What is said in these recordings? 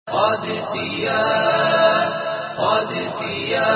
قادسية قادسية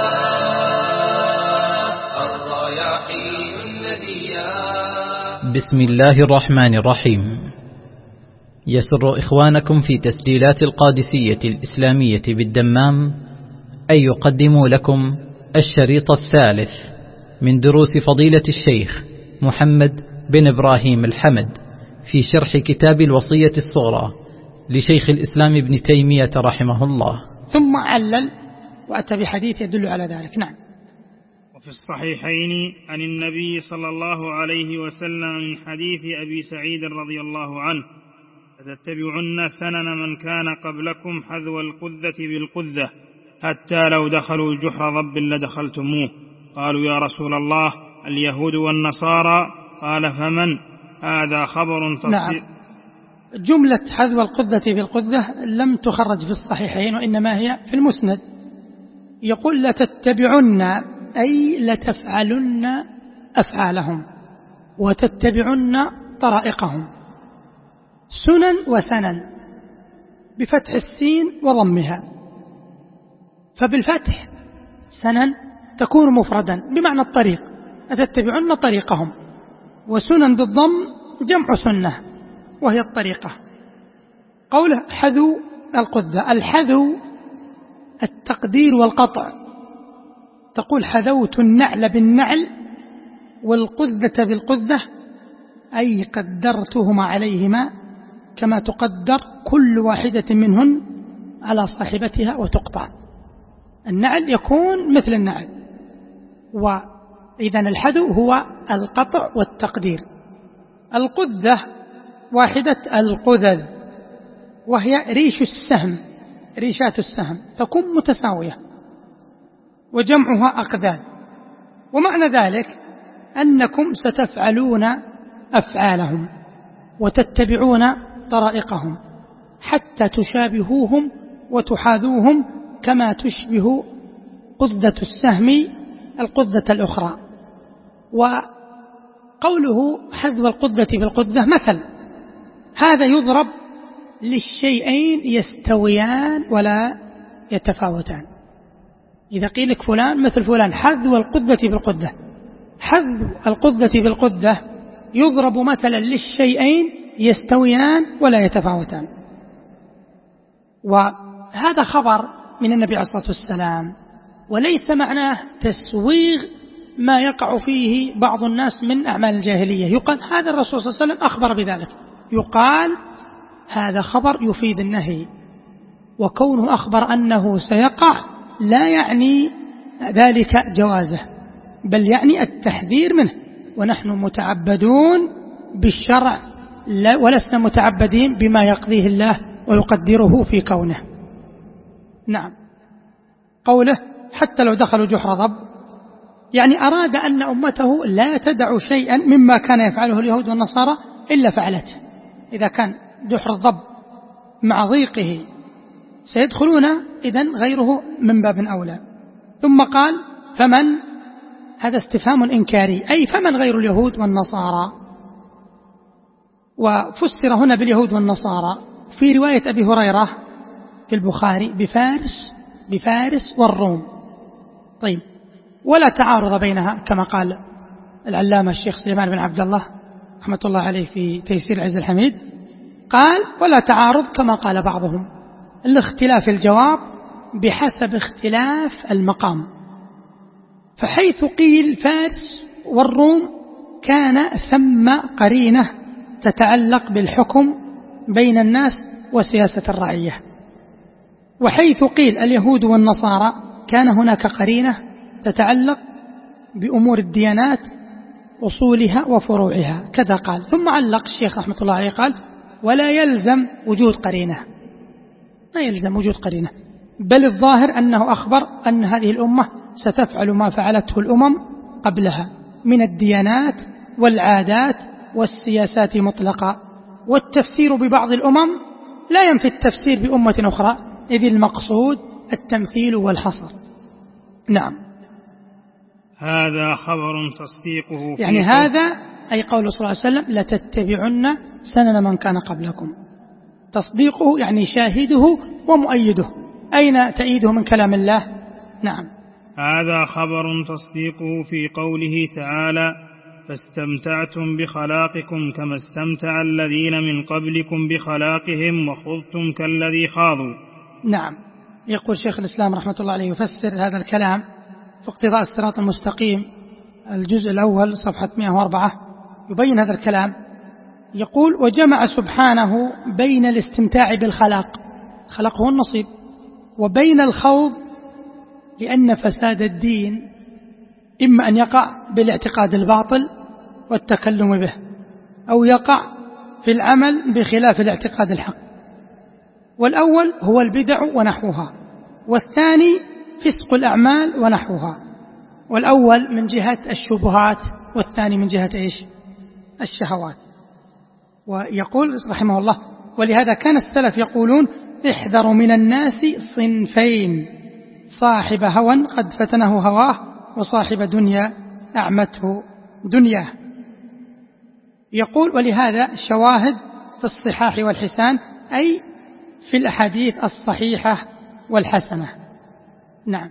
الرياحين الندية. بسم الله الرحمن الرحيم. يسر إخوانكم في تسجيلات القادسية الإسلامية بالدمام أن يقدموا لكم الشريط الثالث من دروس فضيلة الشيخ محمد بن إبراهيم الحمد في شرح كتاب الوصية الصغرى لشيخ الإسلام ابن تيمية رحمه الله. ثم علل وأتى بحديث يدل على ذلك. نعم. وفي الصحيحين عن النبي صلى الله عليه وسلم من حديث أبي سعيد رضي الله عنه: لتتبعن سنن من كان قبلكم حذو القذة بالقذة حتى لو دخلوا جحر ضب لدخلتموه. قالوا: يا رسول الله، اليهود والنصارى؟ قال: فمن؟ هذا خبر تصديق. نعم. جملة حذو القذة بالقذة لم تخرج في الصحيحين، وإنما هي في المسند. يقول: لتتبعن أي لتفعلن أفعالهم وتتبعن طرائقهم. سنن وسنن بفتح السين وضمها، فبالفتح سنن تكون مفردا بمعنى الطريق، لتتبعن طريقهم، وسنن بالضم جمع سنة وهي الطريقة. قوله حذو القذة، الحذو التقدير والقطع، تقول حذوت النعل بالنعل والقذة بالقذة، أي قدرتهما عليهما كما تقدر كل واحدة منهن على صاحبتها وتقطع. النعل يكون مثل النعل، وإذن الحذو هو القطع والتقدير. القذة واحدة القذذ، وهي ريش السهم، ريشات السهم تكون متساوية، وجمعها أقذاذ. ومعنى ذلك أنكم ستفعلون أفعالهم وتتبعون طرائقهم حتى تشابهوهم وتحاذوهم كما تشبه قذة السهم القذة الأخرى. وقوله حذو القذة بالقذة مثل، هذا يضرب للشيئين يستويان ولا يتفاوتان. إذا قيل لك فلان مثل فلان، حذو القذة بالقذة، حذو القذة بالقذة يضرب مثلا للشيئين يستويان ولا يتفاوتان. وهذا خبر من النبي عليه الصلاة والسلام، وليس معناه تسويغ ما يقع فيه بعض الناس من أعمال الجاهلية. يقال هذا الرسول صلى الله عليه وسلم أخبر بذلك، يقال هذا خبر يفيد النهي، وكونه أخبر أنه سيقع لا يعني ذلك جوازه، بل يعني التحذير منه. ونحن متعبدون بالشرع ولسنا متعبدين بما يقضيه الله ويقدره في كونه. نعم. قوله حتى لو دخلوا جحر ضب، يعني أراد أن أمته لا تدع شيئا مما كان يفعله اليهود والنصارى إلا فعلته. إذا كان جحر الضب مع ضيقه سيدخلون، إذن غيره من باب أولى. ثم قال: فمن؟ هذا استفهام إنكاري، أي فمن غير اليهود والنصارى. وفسر هنا باليهود والنصارى في رواية أبي هريرة في البخاري بفارس والروم. طيب، ولا تعارض بينها كما قال العلامة الشيخ سليمان بن عبد الله رحمة الله عليه في تيسير العز الحميد، قال: ولا تعارض كما قال بعضهم، الاختلاف الجواب بحسب اختلاف المقام. فحيث قيل فارس والروم كان ثم قرينة تتعلق بالحكم بين الناس وسياسة الرعية، وحيث قيل اليهود والنصارى كان هناك قرينة تتعلق بأمور الديانات أصولها وفروعها، كذا قال. ثم علق الشيخ رحمة الله عليه قال: ولا يلزم وجود قرينة، لا يلزم وجود قرينة، بل الظاهر أنه أخبر أن هذه الأمة ستفعل ما فعلته الأمم قبلها من الديانات والعادات والسياسات مطلقة. والتفسير ببعض الأمم لا ينفي التفسير بأمة أخرى، إذ المقصود التمثيل والحصر. نعم. هذا خبر تصديقه، يعني هذا أي قول صلى الله عليه وسلم: لتتبعن سنن من كان قبلكم. تصديقه يعني شاهده ومؤيده. أين تأييده من كلام الله؟ نعم. هذا خبر تصديقه في قوله تعالى: فاستمتعتم بخلاقكم كما استمتع الذين من قبلكم بخلاقهم وخضتم كالذي خاضوا. نعم. يقول شيخ الإسلام رحمة الله عليه يفسر هذا الكلام في اقتضاء الصراط المستقيم الجزء الأول صفحة 104، يبين هذا الكلام. يقول: وجمع سبحانه بين الاستمتاع بالخلاق، خلقه النصيب، وبين الخوض، لأن فساد الدين إما أن يقع بالاعتقاد الباطل والتكلم به، أو يقع في العمل بخلاف الاعتقاد الحق. والأول هو البدع ونحوها، والثاني فسق الأعمال ونحوها. والأول من جهة الشبهات، والثاني من جهة الشهوات. ويقول رحمه الله: ولهذا كان السلف يقولون: احذروا من الناس صنفين، صاحب هوى قد فتنه هواه، وصاحب دنيا أعمته دنياه. يقول: ولهذا شواهد في الصحاح والحسان، أي في الأحاديث الصحيحة والحسنة. نعم.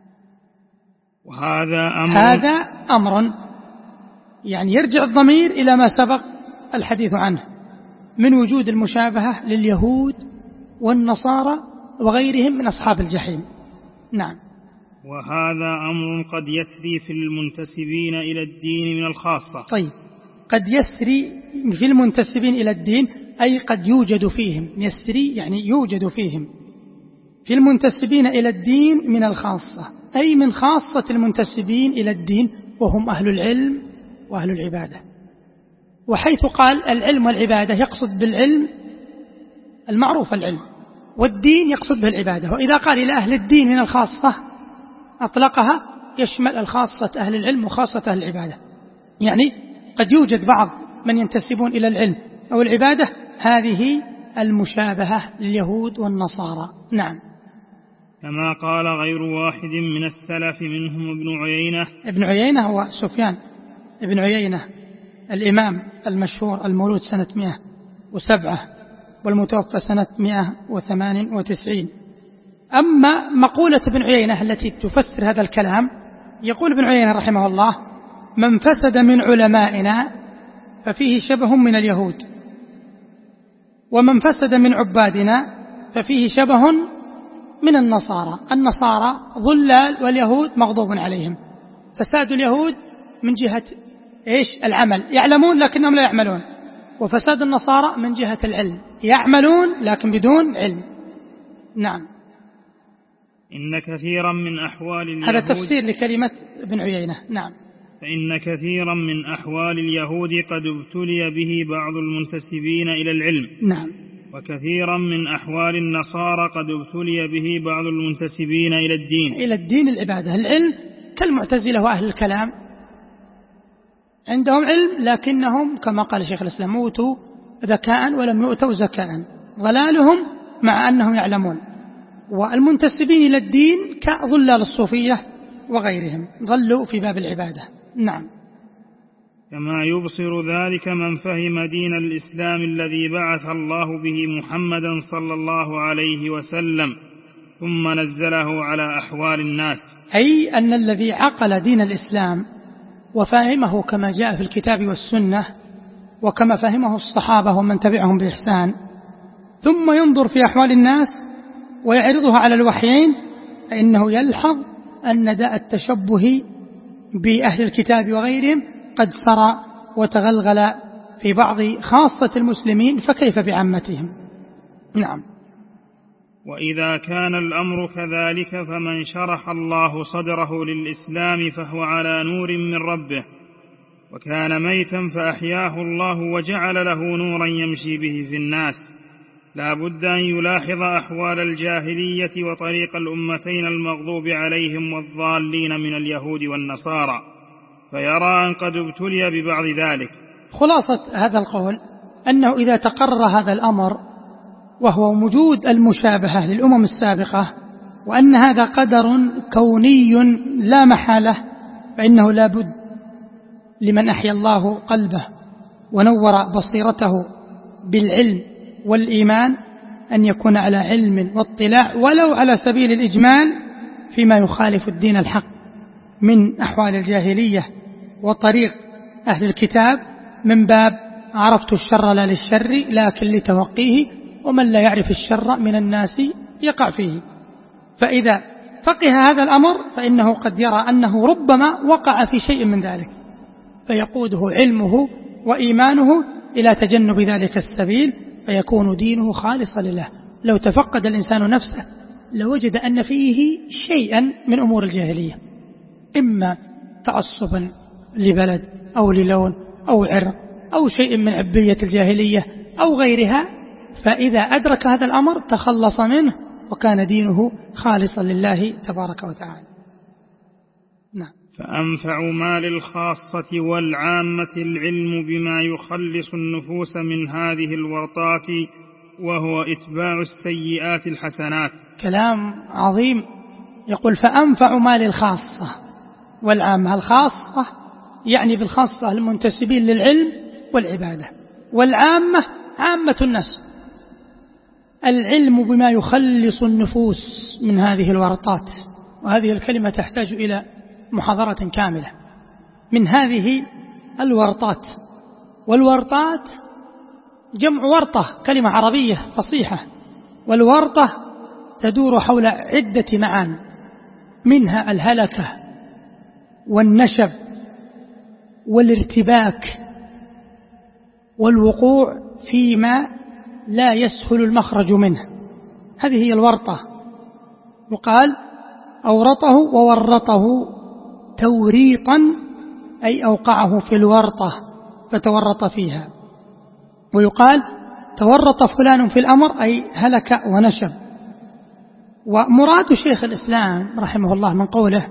هذا أمر يعني يرجع الضمير إلى ما سبق الحديث عنه من وجود المشابهة لليهود والنصارى وغيرهم من أصحاب الجحيم. نعم. وهذا أمر قد يسري في المنتسبين إلى الدين من الخاصة. طيب، قد يسري في المنتسبين إلى الدين أي قد يوجد فيهم، يسري يعني يوجد فيهم، في المنتسبين إلى الدين من الخاصة، أي من خاصة المنتسبين إلى الدين، وهم أهل العلم وأهل العبادة. وحيث قال العلم والعبادة يقصد بالعلم المعروف العلم، والدين يقصد بالعبادة. وإذا قال إلى أهل الدين من الخاصة أطلقها يشمل الخاصة أهل العلم وخاصة أهل العبادة. يعني قد يوجد بعض من ينتسبون إلى العلم أو العبادة، هذه المشابهة لليهود والنصارى. نعم. كما قال غير واحد من السلف منهم ابن عيينة. ابن عيينة هو سفيان ابن عيينة الإمام المشهور المولود سنة 107 والمتوفى سنة 198. أما مقولة ابن عيينة التي تفسر هذا الكلام، يقول ابن عيينة رحمه الله: من فسد من علمائنا ففيه شبه من اليهود، ومن فسد من عبادنا ففيه شبه من النصارى. النصارى ضلال واليهود مغضوب عليهم. فساد اليهود من جهة العمل، يعلمون لكنهم لا يعملون. وفساد النصارى من جهة العلم، يعملون لكن بدون علم. نعم. إن كثيرا من أحوال اليهود، هذا تفسير لكلمة ابن عيينة. نعم. فإن كثيرا من أحوال اليهود قد ابتلي به بعض المنتسبين إلى العلم. نعم. وكثيرا من أحوال النصارى قد ابتلي به بعض المنتسبين إلى الدين. إلى الدين العبادة. العلم كالمعتزلة وأهل الكلام، عندهم علم لكنهم كما قال شيخ الإسلام أوتوا ذكاء ولم يؤتوا زكاء، ضلالهم مع أنهم يعلمون. والمنتسبين إلى الدين كظلال الصوفية وغيرهم، ضلوا في باب العبادة. نعم. كما يبصر ذلك من فهم دين الإسلام الذي بعث الله به محمدا صلى الله عليه وسلم ثم نزله على أحوال الناس، أي أن الذي عقل دين الإسلام وفهمه كما جاء في الكتاب والسنة وكما فهمه الصحابة ومن تبعهم بإحسان، ثم ينظر في أحوال الناس ويعرضها على الوحيين، فإنه يلحظ أن داء التشبه بأهل الكتاب وغيرهم قد سرى وتغلغل في بعض خاصة المسلمين، فكيف بعامتهم؟ نعم. وإذا كان الأمر كذلك فمن شرح الله صدره للإسلام فهو على نور من ربه، وكان ميتا فأحياه الله وجعل له نورا يمشي به في الناس، لا بد أن يلاحظ أحوال الجاهلية وطريق الأمتين المغضوب عليهم والضالين من اليهود والنصارى، فيرى أن قد ابتلي ببعض ذلك. خلاصة هذا القول أنه إذا تقرر هذا الأمر وهو وجود المشابهة للأمم السابقة، وأن هذا قدر كوني لا محالة، فإنه لا بد لمن أحيا الله قلبه ونور بصيرته بالعلم والإيمان أن يكون على علم واطلاع ولو على سبيل الإجمال فيما يخالف الدين الحق من أحوال الجاهلية وطريق أهل الكتاب، من باب عرفت الشر لا للشر لكن لتوقيه، ومن لا يعرف الشر من الناس يقع فيه. فإذا فقه هذا الأمر فإنه قد يرى أنه ربما وقع في شيء من ذلك، فيقوده علمه وإيمانه إلى تجنب ذلك السبيل، فيكون دينه خالصا لله. لو تفقد الإنسان نفسه لوجد أن فيه شيئا من أمور الجاهلية، إما تعصبا لبلد أو للون أو عرق أو شيء من عبية الجاهلية أو غيرها، فإذا أدرك هذا الأمر تخلص منه وكان دينه خالصا لله تبارك وتعالى. نعم. فأنفع ما للخاصة والعامة العلم بما يخلص النفوس من هذه الورطات، وهو إتباع السيئات الحسنات. كلام عظيم. يقول فأنفع ما للخاصة والعامة. الخاصة يعني بالخاصة المنتسبين للعلم والعبادة، والعامة عامة الناس. العلم بما يخلص النفوس من هذه الورطات، وهذه الكلمة تحتاج إلى محاضرة كاملة. من هذه الورطات، والورطات جمع ورطة، كلمة عربية فصيحة، والورطة تدور حول عدة معان، منها الهلكة والنشب والارتباك والوقوع فيما لا يسهل المخرج منه. هذه هي الورطة. يقال أورطه وورطه توريطا، أي أوقعه في الورطة فتورط فيها. ويقال تورط فلان في الأمر، أي هلك ونشب. ومراد شيخ الإسلام رحمه الله من قوله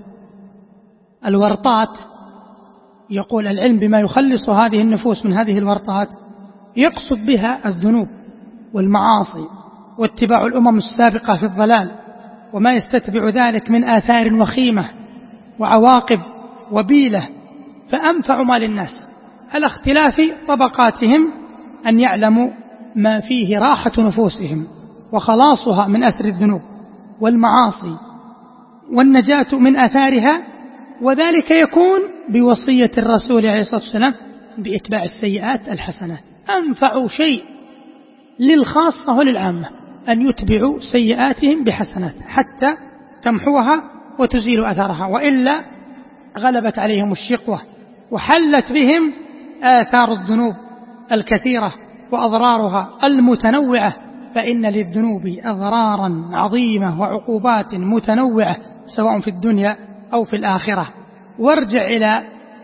الورطات، يقول العلم بما يخلص هذه النفوس من هذه الورطات، يقصد بها الذنوب والمعاصي واتباع الأمم السابقة في الضلال وما يستتبع ذلك من آثار وخيمة وعواقب وبيلة. فأنفع ما للناس على اختلاف طبقاتهم أن يعلموا ما فيه راحة نفوسهم وخلاصها من أسر الذنوب والمعاصي والنجاة من آثارها، وذلك يكون بوصية الرسول عليه الصلاة والسلام بإتباع السيئات الحسنات. أنفع شيء للخاصة وللعامة أن يتبعوا سيئاتهم بحسنات حتى تمحوها وتزيل أثرها، وإلا غلبت عليهم الشقوة وحلت بهم آثار الذنوب الكثيرة وأضرارها المتنوعة، فإن للذنوب أضرارا عظيمة وعقوبات متنوعة سواء في الدنيا أو في الآخرة. وارجع إلى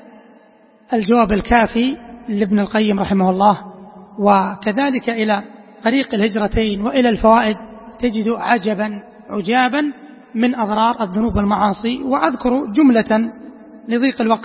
الجواب الكافي لابن القيم رحمه الله، وكذلك إلى طريق الهجرتين وإلى الفوائد، تجد عجبا عجابا من أضرار الذنوب والمعاصي. وأذكر جملة لضيق الوقت.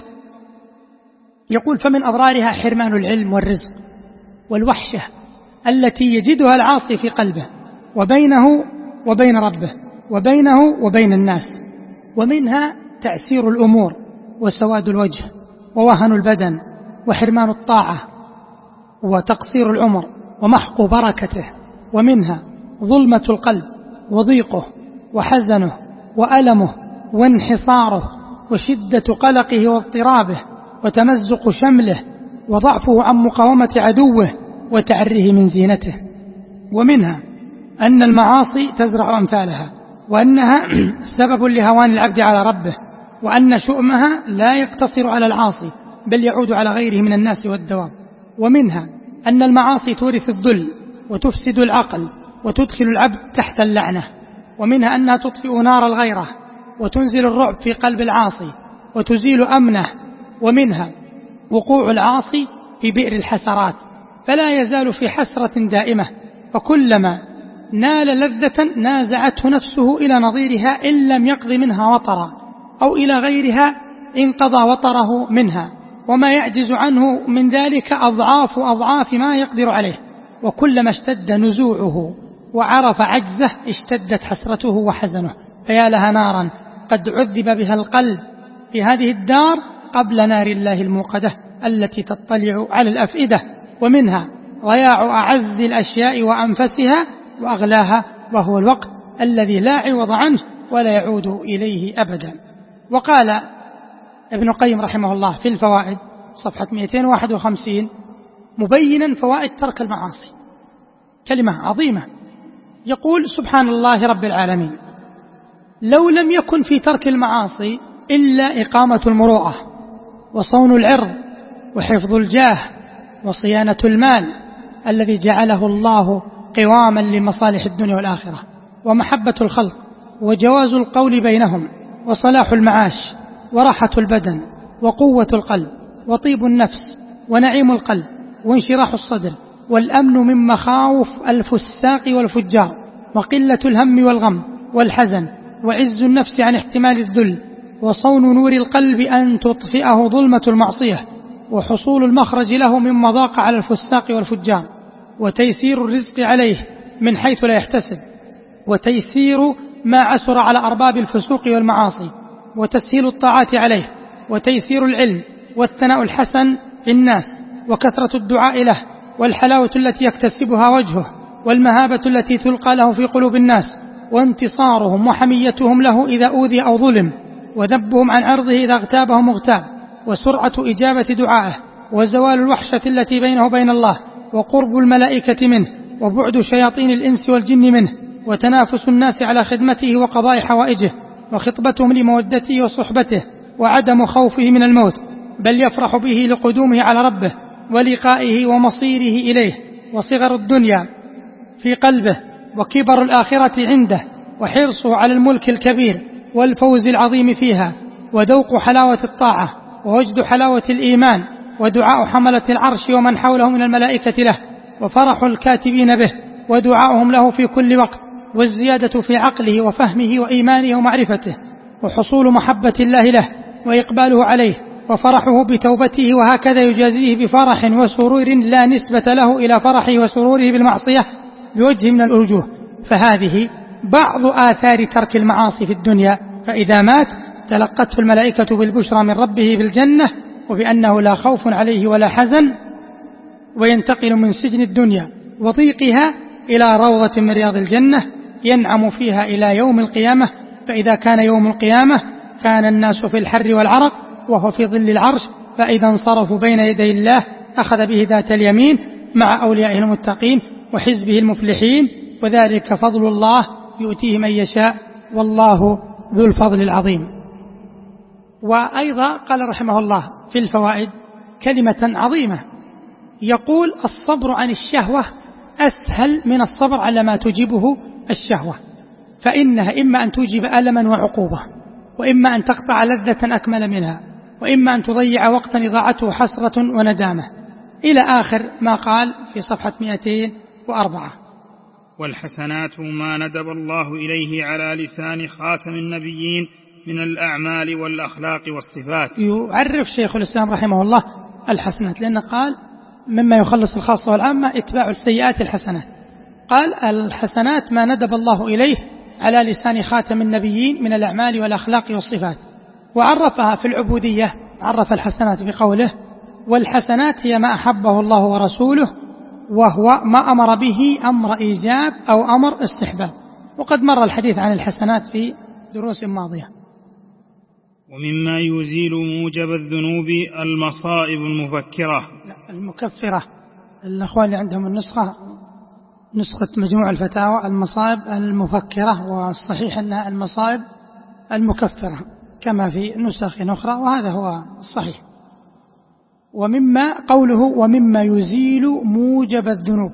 يقول فمن أضرارها حرمان العلم والرزق والوحشة التي يجدها العاصي في قلبه وبينه وبين ربه وبينه وبين الناس، ومنها تأثير الأمور وسواد الوجه ووهن البدن وحرمان الطاعة وتقصير العمر ومحق بركته، ومنها ظلمة القلب وضيقه وحزنه وألمه وانحصاره وشدة قلقه واضطرابه وتمزق شمله وضعفه عن مقاومة عدوه وتعريه من زينته. ومنها أن المعاصي تزرع أمثالها، وأنها سبب لهوان العبد على ربه، وأن شؤمها لا يقتصر على العاصي بل يعود على غيره من الناس والدواب. ومنها أن المعاصي تورث الذل وتفسد العقل وتدخل العبد تحت اللعنة. ومنها أنها تطفئ نار الغيرة وتنزل الرعب في قلب العاصي وتزيل أمنه. ومنها وقوع العاصي في بئر الحسرات فلا يزال في حسرة دائمة، فكلما نال لذة نازعته نفسه إلى نظيرها إن لم يقض منها وطرا، أو إلى غيرها إن قضى وطره منها، وما يعجز عنه من ذلك أضعاف أضعاف ما يقدر عليه. وكلما اشتد نزوعه وعرف عجزه اشتدت حسرته وحزنه، فيا لها نارا قد عذب بها القلب في هذه الدار قبل نار الله الموقدة التي تطلع على الأفئدة. ومنها ضياع أعز الأشياء وأنفسها وأغلاها، وهو الوقت الذي لا عوض عنه ولا يعود إليه أبدا. وقال ابن القيم رحمه الله في الفوائد صفحة 251 مبينا فوائد ترك المعاصي، كلمة عظيمة، يقول: سبحان الله رب العالمين، لو لم يكن في ترك المعاصي إلا إقامة المروءة وصون العرض وحفظ الجاه وصيانة المال الذي جعله الله قواما لمصالح الدنيا والآخرة، ومحبة الخلق وجواز القول بينهم وصلاح المعاش وراحة البدن وقوة القلب وطيب النفس ونعيم القلب وانشراح الصدر والأمن من مخاوف الفساق والفجار وقلة الهم والغم والحزن وعز النفس عن احتمال الذل وصون نور القلب أن تطفئه ظلمة المعصية وحصول المخرج له مما ضاق على الفساق والفجار وتيسير الرزق عليه من حيث لا يحتسب وتيسير ما عسر على أرباب الفسوق والمعاصي وتسهيل الطاعات عليه وتيسير العلم والثناء الحسن للناس وكثرة الدعاء له والحلاوة التي يكتسبها وجهه والمهابة التي تلقى له في قلوب الناس وانتصارهم وحميتهم له إذا أوذي أو ظلم وذبهم عن عرضه إذا اغتابهم اغتاب وسرعة إجابة دعائه وزوال الوحشة التي بينه وبين الله وقرب الملائكة منه وبعد شياطين الإنس والجن منه وتنافس الناس على خدمته وقضاء حوائجه وخطبتهم لمودته وصحبته وعدم خوفه من الموت، بل يفرح به لقدومه على ربه ولقائه ومصيره إليه، وصغر الدنيا في قلبه وكبر الآخرة عنده وحرصه على الملك الكبير والفوز العظيم فيها وذوق حلاوة الطاعة ووجد حلاوة الإيمان ودعاء حملة العرش ومن حوله من الملائكة له وفرح الكاتبين به ودعاؤهم له في كل وقت والزيادة في عقله وفهمه وإيمانه ومعرفته وحصول محبة الله له وإقباله عليه وفرحه بتوبته، وهكذا يجازيه بفرح وسرور لا نسبة له إلى فرحه وسروره بالمعصية بوجه من الوجوه. فهذه بعض آثار ترك المعاصي في الدنيا، فإذا مات تلقته الملائكة بالبشرى من ربه بالجنة وبأنه لا خوف عليه ولا حزن، وينتقل من سجن الدنيا وضيقها إلى روضة من رياض الجنة ينعم فيها إلى يوم القيامة. فإذا كان يوم القيامة كان الناس في الحر والعرق وهو في ظل العرش، فإذا انصرفوا بين يدي الله أخذ به ذات اليمين مع أوليائه المتقين وحزبه المفلحين، وذلك فضل الله يؤتيه من يشاء والله ذو الفضل العظيم. وأيضا قال رحمه الله في الفوائد كلمة عظيمة، يقول: الصبر عن الشهوة أسهل من الصبر على ما تجيبه الشهوة، فإنها إما أن توجب ألما وعقوبة، وإما أن تقطع لذة أكمل منها، وإما أن تضيع وقتا إضاعته حسرة وندامة، إلى آخر ما قال في صفحة 204. والحسنات ما ندب الله إليه على لسان خاتم النبيين من الأعمال والأخلاق والصفات. يعرف شيخ الإسلام رحمه الله الحسنات، لأنه قال مما يخلص الخاصة والعامة اتباع السيئات الحسنات. قال: الحسنات ما ندب الله إليه على لسان خاتم النبيين من الأعمال والأخلاق والصفات. وعرفها في العبودية، عرف الحسنات بقوله: والحسنات هي ما أحبه الله ورسوله، وهو ما أمر به أمر إيجاب أو أمر استحباب. وقد مر الحديث عن الحسنات في دروس ماضية. ومما يزيل موجب الذنوب المصائب المفكرة، المكفرة. الأخوان اللي عندهم النسخة نسخة مجموع الفتاوى المصائب المفكرة، والصحيح أنها المصائب المكفرة كما في نسخ أخرى، وهذا هو الصحيح. قوله ومما يزيل موجب الذنوب،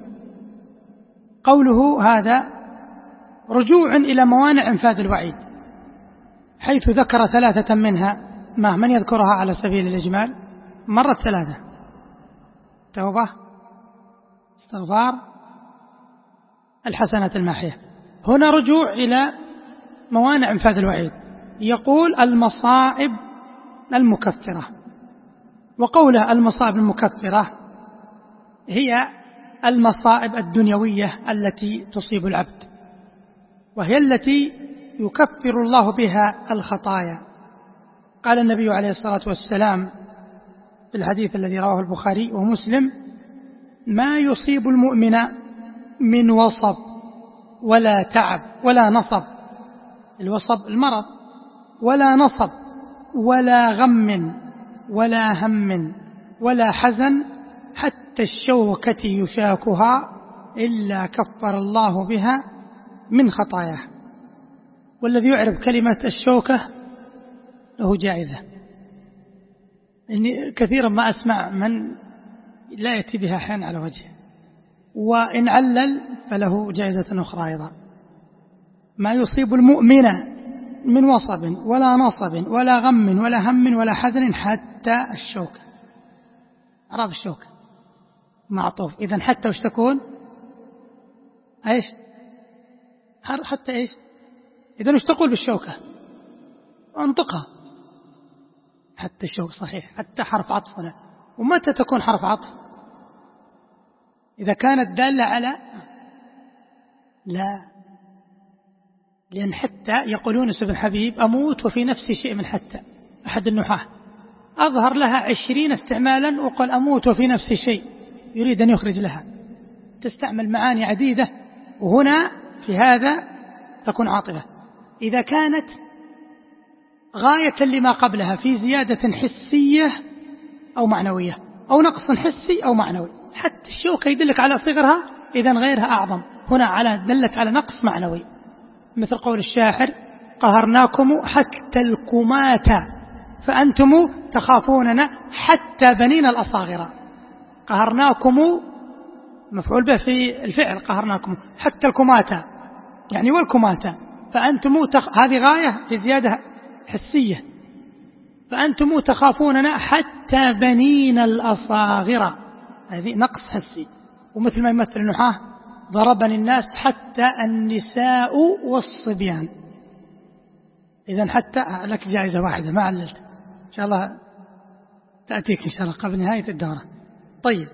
قوله هذا رجوع إلى موانع انفاذ الوعيد، حيث ذكر 3 منها. من يذكرها على سبيل الإجمال؟ مرت 3: توبة، استغفار، الحسنات الماحية. هنا رجوع إلى موانع انفاذ الوعيد، يقول المصائب المكفرة. وقوله المصائب المكفرة هي المصائب الدنيوية التي تصيب العبد، وهي التي يكفر الله بها الخطايا. قال النبي عليه الصلاة والسلام في الحديث الذي رواه البخاري ومسلم: ما يصيب المؤمن من وصب ولا تعب ولا نصب، الوصب المرض، ولا نصب ولا غم ولا هم ولا حزن حتى الشوكة يشاكها إلا كفر الله بها من خطاياه. والذي يعرف كلمة الشوكة له جائزة، إني كثيرا ما أسمع من لا يأتي بها حين على وجهه، وإن علل فله جائزة أخرى أيضا. ما يصيب المؤمن من وصب ولا نصب ولا غم ولا هم ولا حزن حتى الشوكة. أعرف الشوكة معطوف، إذن حتى وش تكون؟ إيش؟ حتى إيش؟ إذن وش تقول بالشوكة؟ أنطقها. حتى الشوكة صحيح، حتى حرف عطف هنا. ومتى تكون حرف عطف؟ إذا كانت دالة على لا، لأن حتى يقولون ابن حبيب أموت وفي نفسي شيء من حتى، أحد النحاة أظهر لها 20 استعمالا وقال أموت وفي نفسي شيء، يريد أن يخرج لها، تستعمل معاني عديدة، وهنا في هذا تكون عاطفة. إذا كانت غاية لما قبلها في زيادة حسية أو معنوية أو نقص حسي أو معنوي، حتى الشوكة يدلك على صغرها، إذن غيرها أعظم، هنا دلت على نقص معنوي، مثل قول الشاعر قهرناكم حتى الكماة فأنتم تخافوننا حتى بنين الأصاغر. قهرناكم مفعول به في الفعل، قهرناكم حتى الكماة يعني والكماة، فأنتم هذه غاية في زيادة حسية، فأنتم تخافوننا حتى بنين الأصاغر، هذه نقص حسي. ومثل ما يمثل النحاة ضربني الناس حتى النساء والصبيان. إذن حتى لك جائزة واحدة ما عللت، إن شاء الله تأتيك إن شاء الله قبل نهاية الدورة. طيب،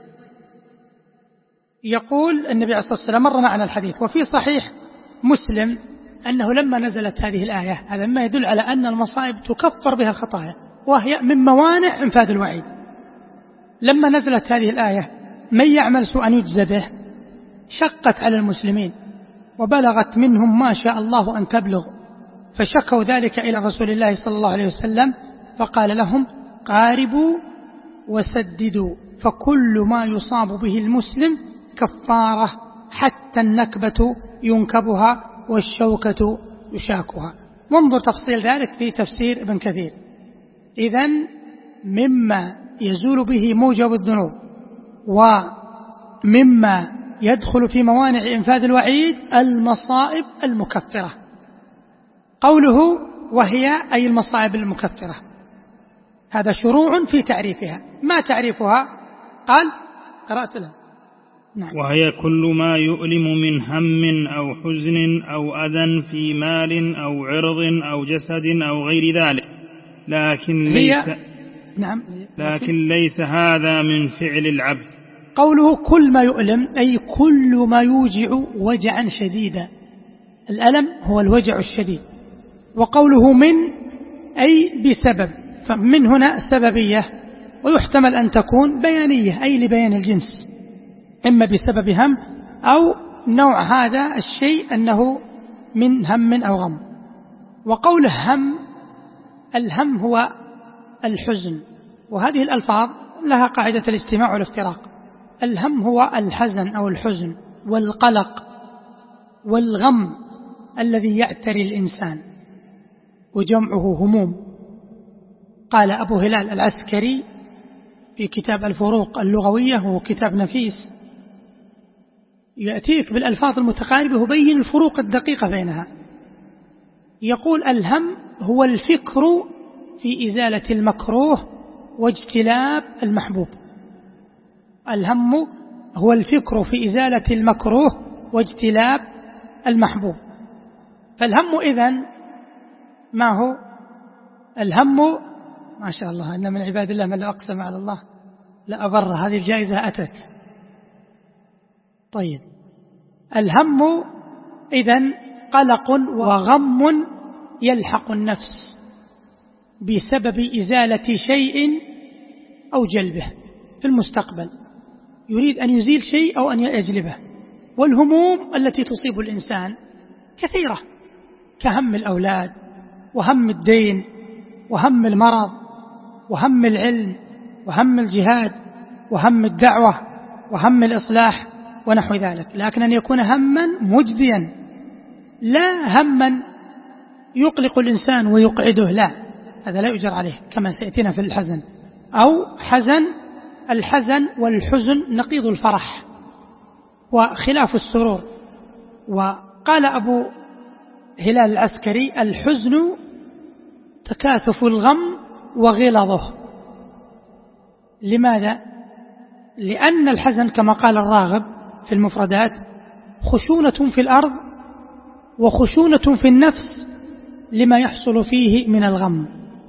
يقول النبي عليه الصلاة والسلام مر معنا الحديث وفي صحيح مسلم أنه لما نزلت هذه الآية، هذا ما يدل على أن المصائب تكفر بها الخطايا، وهي من موانع إنفاذ الوعيد. لما نزلت هذه الآية من يعمل سوءا يجزى به، شقت على المسلمين وبلغت منهم ما شاء الله أن تبلغ، فشكوا ذلك إلى رسول الله صلى الله عليه وسلم فقال لهم قاربوا وسددوا، فكل ما يصاب به المسلم كفارة حتى النكبة ينكبها والشوكة يشاكها. وانظر تفصيل ذلك في تفسير ابن كثير. إذن مما يزول به موجب الذنوب ومما يدخل في موانع إنفاذ الوعيد المصائب المكفرة. قوله وهي أي المصائب المكفرة، هذا شروع في تعريفها. ما تعريفها؟ قال قرأت له نعم. وهي كل ما يؤلم من هم أو حزن أو أذى في مال أو عرض أو جسد أو غير ذلك، لكن ليس هذا من فعل العبد. قوله كل ما يؤلم أي كل ما يوجع وجعا شديدا، الألم هو الوجع الشديد. وقوله من أي بسبب، فمن هنا سببية، ويحتمل أن تكون بيانية أي لبيان الجنس، إما بسبب هم أو نوع هذا الشيء أنه من هم أو غم. وقول هم، الهم هو الحزن، وهذه الألفاظ لها قاعدة الاجتماع والافتراق. الهم هو الحزن أو الحزن والقلق والغم الذي يعتري الإنسان، وجمعه هموم. قال أبو هلال العسكري في كتاب الفروق اللغوية، وهو كتاب نفيس يأتيك بالألفاظ المتقاربة ويبين الفروق الدقيقة بينها. يقول الهم هو الفكر في إزالة المكروه واجتلاب المحبوب. الهم هو الفكر في إزالة المكروه واجتلاب المحبوب. فالهم إذن ما هو؟ الهم ما شاء الله إن من عباد الله من لا أقسم على الله لا أبر، هذه الجائزة أتت. طيب، الهم إذن قلق وغم يلحق النفس بسبب إزالة شيء أو جلبه في المستقبل، يريد أن يزيل شيء أو أن يجلبه. والهموم التي تصيب الإنسان كثيرة، كهم الأولاد وهم الدين وهم المرض وهم العلم وهم الجهاد وهم الدعوة وهم الإصلاح ونحو ذلك. لكن أن يكون هما مجديا، لا هما يقلق الإنسان ويقعده، لا، هذا لا يجر عليه كما سيأتينا في الحزن. أو حزن، الحزن والحزن نقيض الفرح وخلاف السرور. وقال أبو هلال العسكري: الحزن تكاثف الغم وغلظه. لماذا؟ لأن الحزن كما قال الراغب في المفردات خشونة في الأرض وخشونة في النفس لما يحصل فيه من الغم.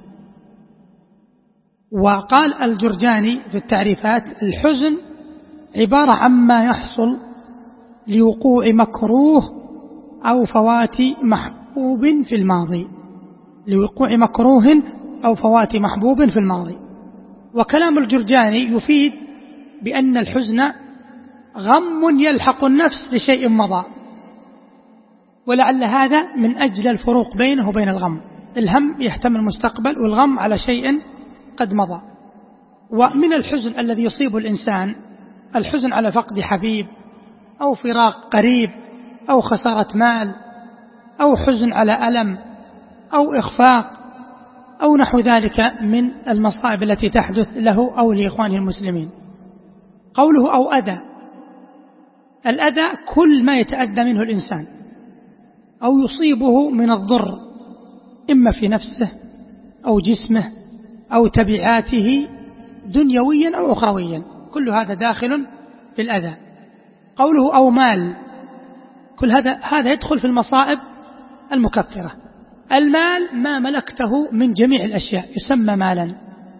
وقال الجرجاني في التعريفات: الحزن عبارة عما يحصل لوقوع مكروه أو فوات محبوب في الماضي، لوقوع مكروه أو فوات محبوب في الماضي. وكلام الجرجاني يفيد بأن الحزن غم يلحق النفس لشيء مضى، ولعل هذا من أجل الفروق بينه وبين الغم. الهم يحتمل المستقبل والغم على شيء قد مضى. ومن الحزن الذي يصيب الإنسان الحزن على فقد حبيب أو فراق قريب أو خسارة مال أو حزن على ألم أو إخفاق أو نحو ذلك من المصائب التي تحدث له أو لإخوانه المسلمين. قوله أو أذى، الأذى كل ما يتأذى منه الإنسان أو يصيبه من الضر، إما في نفسه أو جسمه أو تبعاته دنيويا أو أخرويا، كل هذا داخل في الأذى. قوله أو مال، كل هذا يدخل في المصائب المكفرة. المال ما ملكته من جميع الأشياء يسمى مالا.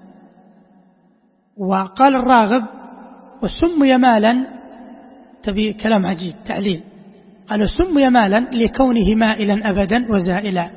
وقال الراغب: وسمي مالا، تبي كلام عجيب تعليل، قال: سمي مالا لكونه مائلا أبدا وزائلا،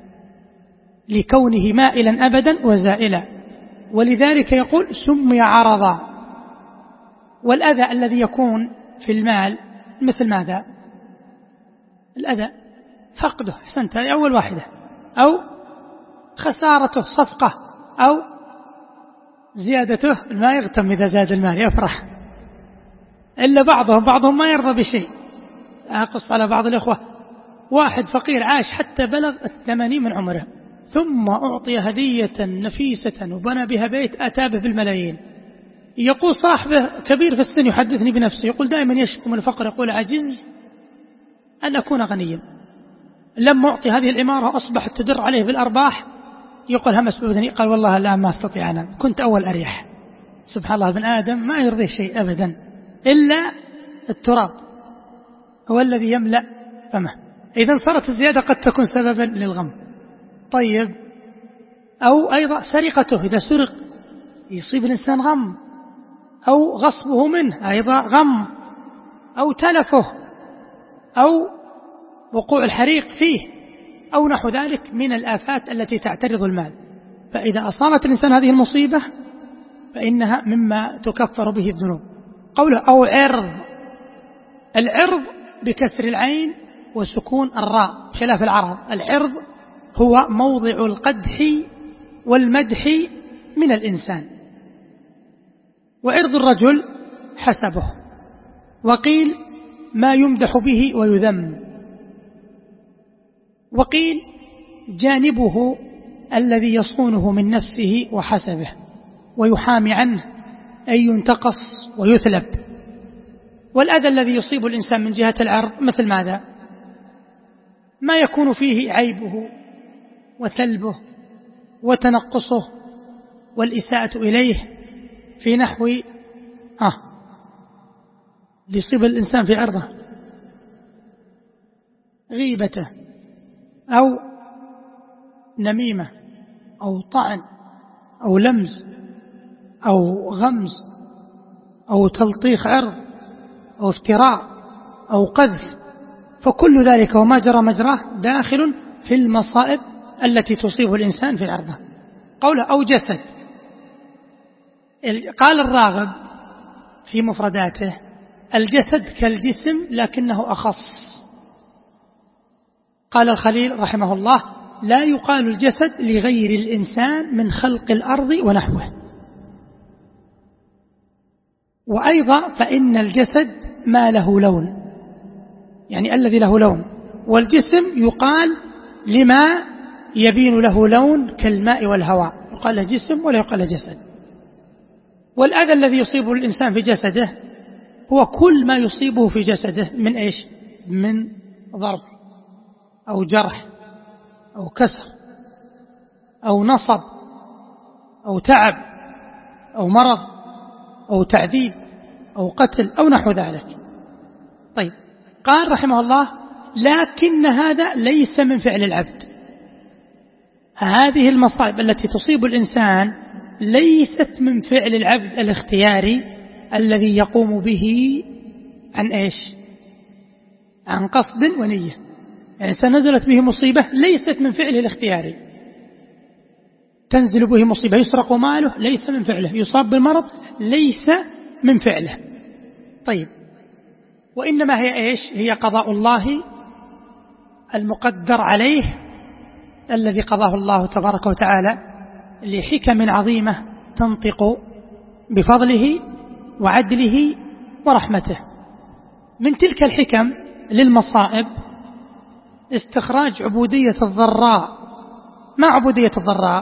لكونه مائلا أبدا وزائلا، ولذلك يقول سمي عرضا. والأذى الذي يكون في المال مثل ماذا؟ الأذى فقده، حسنت، أول واحدة، أو خسارته، صفقة، أو زيادته، ما يغتم إذا زاد المال يفرح، إلا بعضهم ما يرضى بشيء. أقص على بعض الإخوة واحد فقير عاش حتى بلغ 80 من عمره، ثم أعطي هدية نفيسة وبنى بها بيت أتى به بالملايين. يقول صاحبه كبير في السن يحدثني بنفسه، يقول دائما يشكو من الفقر، يقول عجز أن أكون غنيا. لما أعطي هذه العمارة أصبحت تدر عليه بالأرباح، يقول همس بأذني، قال والله الآن ما أستطيع، أنا كنت أول أريح. سبحان الله، ابن آدم ما يرضي شيء أبدا إلا التراب هو الذي يملأ فمه. إذا صارت الزيادة قد تكون سببا للغم. طيب، أو أيضا سرقته، إذا سرق يصيب الإنسان غم، أو غصبه منه أيضا غم، أو تلفه، أو وقوع الحريق فيه، أو نحو ذلك من الآفات التي تعترض المال. فإذا أصابت الإنسان هذه المصيبة فإنها مما تكفر به الذنوب. قوله أو عرض، العرض بكسر العين وسكون الراء خلاف العرض. العرض هو موضع القدح والمدح من الإنسان، وعرض الرجل حسبه، وقيل ما يمدح به ويذم، وقيل جانبه الذي يصونه من نفسه وحسبه ويحامي عنه أي ينتقص ويثلب. والأذى الذي يصيب الإنسان من جهة العرض مثل ماذا؟ ما يكون فيه عيبه وثلبه وتنقصه والإساءة إليه، في نحو ليصيب الإنسان في عرضه غيبته أو نميمة أو طعن أو لمز أو غمز أو تلطيخ عرض أو افتراء أو قذف، فكل ذلك وما جرى مجراه داخل في المصائب التي تصيب الإنسان في عرضه. قوله أو جسد، قال الراغب في مفرداته الجسد كالجسم لكنه أخص. قال الخليل رحمه الله: لا يقال الجسد لغير الإنسان من خلق الأرض ونحوه. وأيضا فإن الجسد ما له لون، يعني الذي له لون، والجسم يقال لما يبين له لون كالماء والهواء، يقال له جسم ولا يقال له جسد. والأذى الذي يصيبه الإنسان في جسده هو كل ما يصيبه في جسده من إيش؟ من ضرب أو جرح أو كسر أو نصب أو تعب أو مرض أو تعذيب أو قتل أو نحو ذلك. طيب، قال رحمه الله: لكن هذا ليس من فعل العبد. هذه المصائب التي تصيب الإنسان ليست من فعل العبد الاختياري الذي يقوم به عن إيش؟ عن قصد ونية. يعني سنزلت به مصيبة ليست من فعله الاختياري، تنزل به مصيبة، يسرق ماله ليس من فعله، يصاب بالمرض ليس من فعله. طيب، وإنما هي إيش؟ هي قضاء الله المقدر عليه الذي قضاه الله تبارك وتعالى لحكم عظيمة تنطق بفضله وعدله ورحمته. من تلك الحكم للمصائب استخراج عبودية الضراء. ما عبودية الضراء؟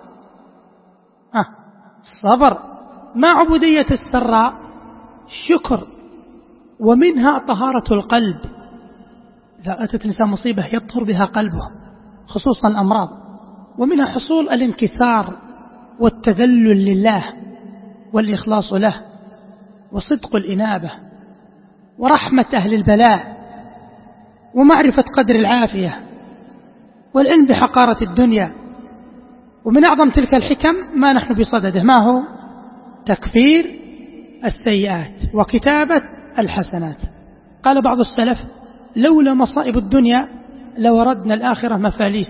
الصبر. ما عبودية السراء؟ شكر. ومنها طهارة القلب. إذا أتت الإنسان مصيبة يطهر بها قلبه، خصوصا الأمراض. ومنها حصول الانكسار والتذلل لله والإخلاص له وصدق الإنابة ورحمة أهل البلاء ومعرفة قدر العافية والعلم بحقارة الدنيا. ومن أعظم تلك الحكم ما نحن بصدده، ما هو؟ تكفير السيئات وكتابة الحسنات. قال بعض السلف: لولا مصائب الدنيا لوردنا الآخرة مفاليس.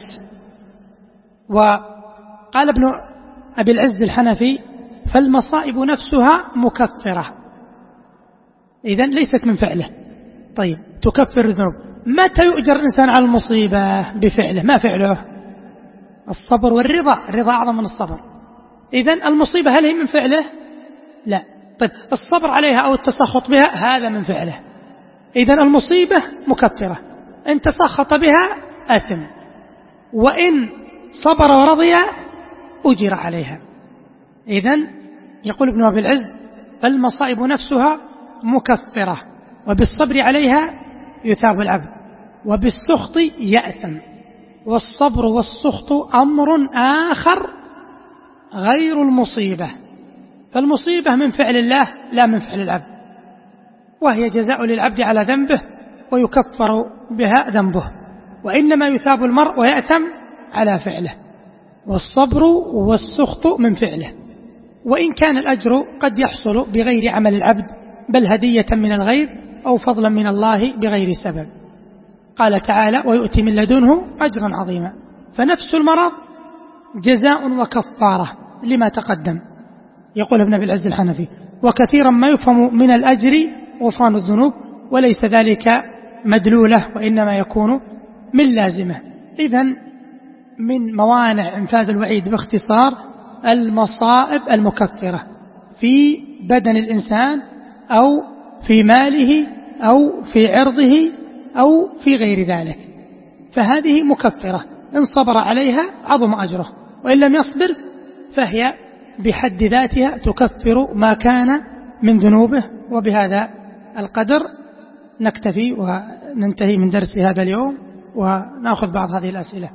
وقال ابن أبي العز الحنفي: فالمصائب نفسها مكفرة. إذن ليست من فعله. طيب، تكفر الذنوب. متى يؤجر الإنسان على المصيبة؟ بفعله. ما فعله؟ الصبر والرضا. الرضا أعظم من الصبر. إذن المصيبة هل هي من فعله؟ لا. طيب، الصبر عليها أو التسخط بها هذا من فعله. إذن المصيبة مكفرة، إن تسخط بها آثم، وإن صبر ورضي أجر عليها. إذن يقول ابن أبي العز: فالمصائب نفسها مكفرة، وبالصبر عليها يثاب العبد، وبالسخط يأثم. والصبر والسخط أمر آخر غير المصيبة. فالمصيبة من فعل الله لا من فعل العبد، وهي جزاء للعبد على ذنبه ويكفر بها ذنبه، وإنما يثاب المرء ويأثم على فعله. والصبر والسخط من فعله، وإن كان الأجر قد يحصل بغير عمل العبد، بل هدية من الغير أو فضلا من الله بغير سبب. قال تعالى: ويؤتي من لدنه أجرا عظيما. فنفس المرض جزاء وكفارة لما تقدم. يقول ابن أبي العز الحنفي: وكثيرا ما يفهم من الأجر غفران الذنوب، وليس ذلك مدلوله، وإنما يكون من لازمه. إذن من موانع انفاذ الوعيد باختصار المصائب المكفرة في بدن الإنسان أو في ماله أو في عرضه أو في غير ذلك، فهذه مكفرة. إن صبر عليها عظم أجره، وإن لم يصبر فهي بحد ذاتها تكفر ما كان من ذنوبه. وبهذا القدر نكتفي وننتهي من درس هذا اليوم، ونأخذ بعض هذه الأسئلة.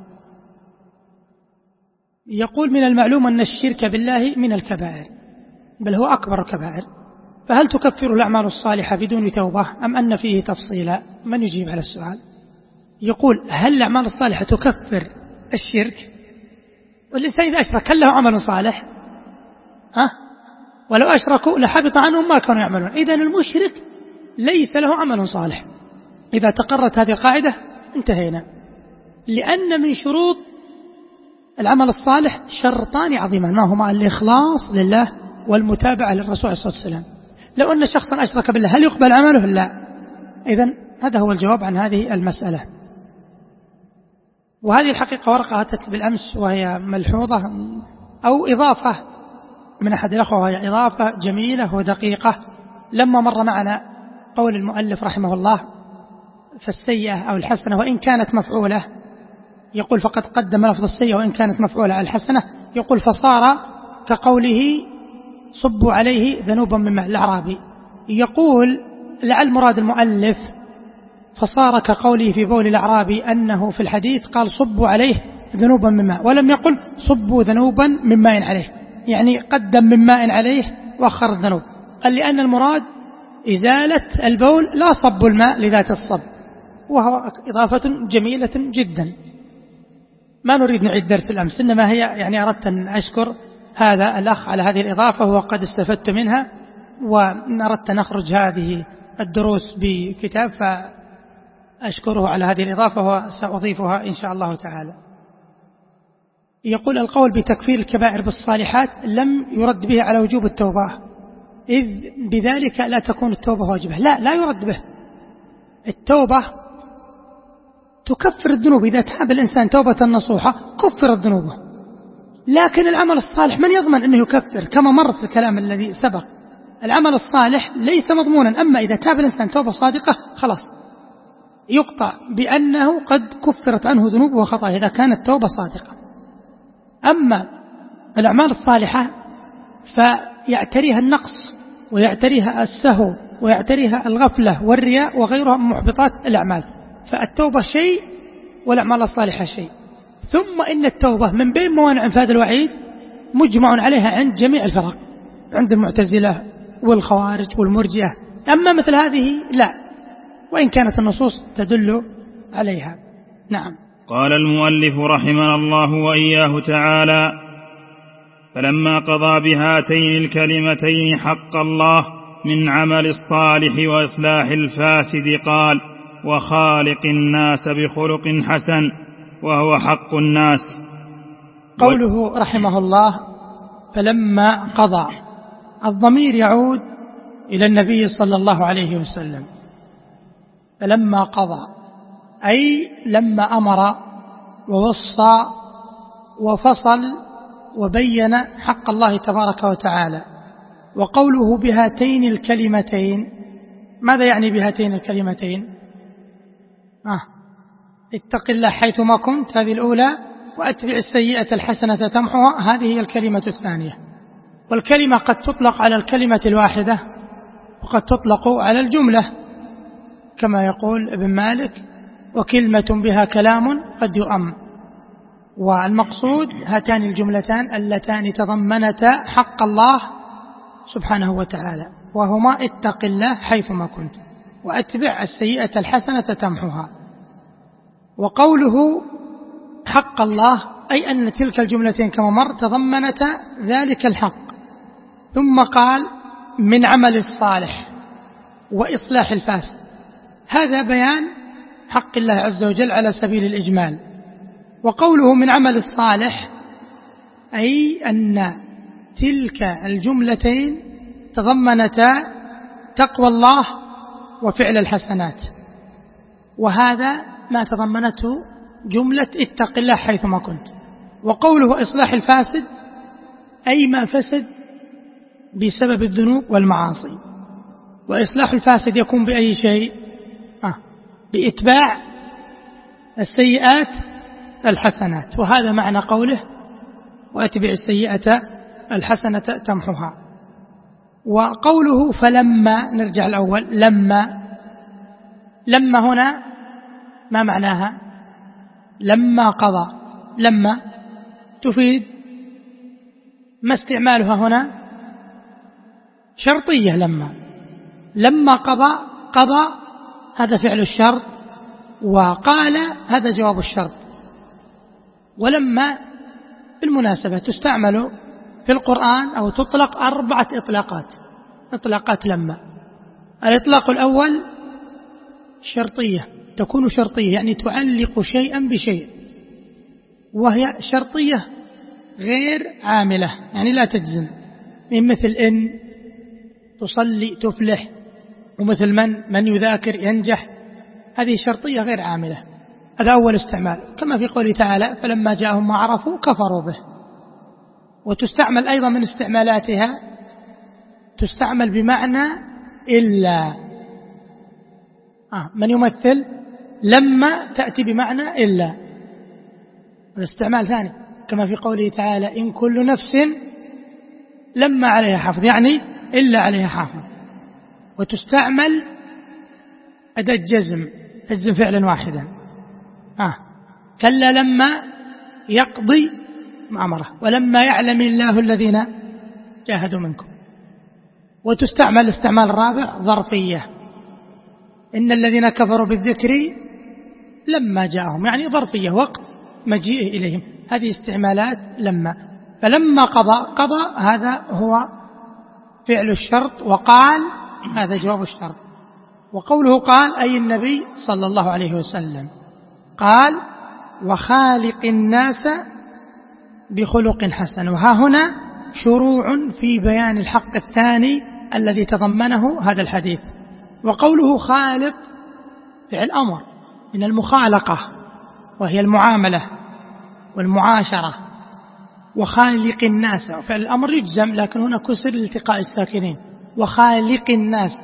يقول: من المعلوم أن الشرك بالله من الكبائر، بل هو أكبر الكبائر، فهل تكفر الأعمال الصالحة بدون توبة أم أن فيه تفصيلا؟ من يجيب على السؤال؟ يقول: هل الأعمال الصالحة تكفر الشرك؟ والإنسان إذا أشرك هل له عمل صالح؟ ولو أشركوا لحبط عنهم ما كانوا يعملون. إذن المشرك ليس له عمل صالح. إذا تقررت هذه القاعدة انتهينا، لأن من شروط العمل الصالح شرطان عظيمان، ما هما؟ الإخلاص لله والمتابعة للرسول صلى الله عليه وسلم. لو أن شخصا أشرك بالله هل يقبل عمله؟ لا. إذن هذا هو الجواب عن هذه المسألة. وهذه الحقيقة ورقة أتت بالأمس وهي ملحوظة أو إضافة من أحد الأخوة، وهي إضافة جميلة ودقيقة. لما مر معنا قول المؤلف رحمه الله فالسيئة أو الحسنة وإن كانت مفعولة، يقول فقد قدم لفظ السيئة وإن كانت مفعولة على الحسنة، يقول فصار كقوله صبوا عليه ذنوبا من ماء. الأعرابي يقول لعل مراد المؤلف فصار كقوله في بول الأعرابي أنه في الحديث قال صبوا عليه ذنوبا من ماء، ولم يقل صبوا ذنوبا من ماء عليه، يعني قدم من ماء عليه وأخر الذنوب. قال لأن المراد إزالة البول لا صب الماء لذات الصب، وهو إضافة جميلة جدا. ما نريد نعيد درس الأمس، إنما هي يعني أردت أن أشكر هذا الأخ على هذه الإضافة وقد استفدت منها، وإن أردت نخرج هذه الدروس بكتاب فأشكره على هذه الإضافة وسأضيفها إن شاء الله تعالى. يقول القول بتكفير الكبائر بالصالحات لم يرد به على وجوب التوبة، إذ بذلك لا تكون التوبة واجبة. لا يرد به. التوبة تكفر الذنوب، إذا تاب الإنسان توبة نصوحة كفر الذنوب، لكن العمل الصالح من يضمن أنه يكفر؟ كما مر في الكلام الذي سبق، العمل الصالح ليس مضمونا، أما إذا تاب الإنسان توبة صادقة خلاص يقطع بأنه قد كفرت عنه ذنوبه وخطأه إذا كانت توبة صادقة. أما الأعمال الصالحة فيعتريها النقص ويعتريها السهو ويعتريها الغفلة والرياء وغيرها من محبطات الأعمال، فالتوبة شيء والأعمال الصالحة شيء. ثم إن التوبة من بين موانع انفاذ الوعيد مجمع عليها عند جميع الفرق، عند المعتزلة والخوارج والمرجئة. أما مثل هذه لا، وإن كانت النصوص تدل عليها. نعم. قال المؤلف رحمه الله وإياه تعالى: فلما قضى بهاتين الكلمتين حق الله من عمل الصالح وإصلاح الفاسد قال: وخالق الناس بخلق حسن، وهو حق الناس. قوله رحمه الله فلما قضى، الضمير يعود إلى النبي صلى الله عليه وسلم. فلما قضى أي لما أمر ووصى وفصل وبين حق الله تبارك وتعالى. وقوله بهاتين الكلمتين، ماذا يعني بهاتين الكلمتين؟ اتق الله حيثما كنت، هذه الأولى، وأتبع السيئة الحسنة تمحها، هذه هي الكلمة الثانية. والكلمة قد تطلق على الكلمة الواحدة وقد تطلق على الجملة، كما يقول ابن مالك: وكلمة بها كلام قد يؤم. والمقصود هاتان الجملتان اللتان تضمنتا حق الله سبحانه وتعالى، وهما اتق الله حيثما كنت وأتبع السيئة الحسنة تمحها. وقوله حق الله أي أن تلك الجملتين كما مر تضمنتا ذلك الحق. ثم قال من عمل الصالح وإصلاح الفاسد، هذا بيان حق الله عز وجل على سبيل الإجمال. وقوله من عمل الصالح أي أن تلك الجملتين تضمنتا تقوى الله وفعل الحسنات، وهذا ما تضمنته جملة اتق الله حيثما كنت. وقوله إصلاح الفاسد أي ما فسد بسبب الذنوب والمعاصي. وإصلاح الفاسد يكون بأي شيء؟ بإتباع السيئات الحسنات، وهذا معنى قوله وأتبع السيئة الحسنة تمحها. وقوله فلما، نرجع الأول، لما هنا ما معناها؟ لما قضى، لما تفيد ما استعمالها هنا؟ شرطية. لما قضى هذا فعل الشرط، وقال هذا جواب الشرط. ولما بالمناسبة تستعمل في القرآن أو تطلق 4 إطلاقات لما. الإطلاق الأول شرطية، تكون شرطية يعني تعلق شيئا بشيء، وهي شرطية غير عاملة يعني لا تجزم، من مثل إن تصلي تفلح، ومثل من يذاكر ينجح. هذه شرطية غير عاملة. هذا أول استعمال، كما في قوله تعالى فلما جاءهم ما عرفوا كفروا به. وتستعمل أيضا من استعمالاتها تستعمل بمعنى إلا. من يمثل لما تأتي بمعنى إلا، الاستعمال ثاني، كما في قوله تعالى إن كل نفس لما عليها حافظ، يعني إلا عليها حافظ. وتستعمل أداة جزم، تجزم فعلا واحدا، كلا لما يقضي ما أمره ولما يعلم الله الذين جاهدوا منكم. وتستعمل الاستعمال الرابع ظرفية، إن الذين كفروا بالذكر لما جاءهم، يعني ظرفية وقت مجيئه إليهم. هذه استعمالات لما. فلما قضى هذا هو فعل الشرط، وقال هذا جواب الشرط. وقوله قال أي النبي صلى الله عليه وسلم قال وخالق الناس بخلق حسن. وها هنا شروع في بيان الحق الثاني الذي تضمنه هذا الحديث. وقوله خالق فعل أمر من المخالقة، وهي المعاملة والمعاشرة. وخالق الناس فعل الأمر يجزم، لكن هنا كسر لالتقاء الساكنين. وخالق الناس،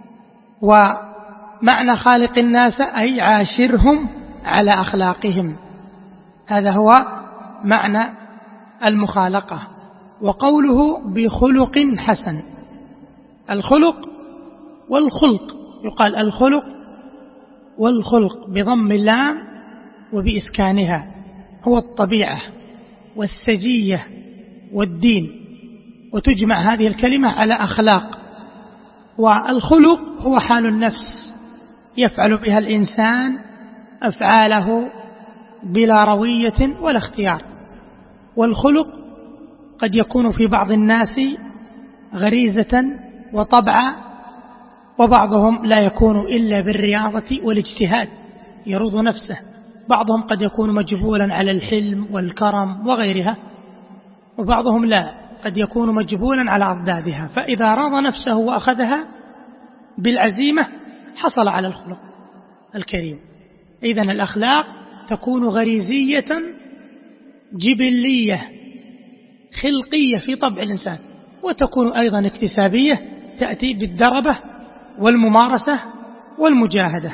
ومعنى خالق الناس أي عاشرهم على أخلاقهم، هذا هو معنى المخالقة. وقوله بخلق حسن، الخلق والخلق، يقال الخلق والخلق بضم اللام وبإسكانها، هو الطبيعة والسجية والدين، وتجمع هذه الكلمة على أخلاق. والخلق هو حال النفس يفعل بها الإنسان أفعاله بلا روية ولا اختيار. والخلق قد يكون في بعض الناس غريزة وطبعا، وبعضهم لا يكون إلا بالرياضة والاجتهاد يروض نفسه. بعضهم قد يكون مجبولا على الحلم والكرم وغيرها، وبعضهم لا، قد يكون مجبولا على أضدادها. فإذا راض نفسه وأخذها بالعزيمة حصل على الخلق الكريم. إذن الأخلاق تكون غريزية جبلية خلقية في طبع الإنسان، وتكون أيضا اكتسابية تأتي بالدربة والممارسة والمجاهدة.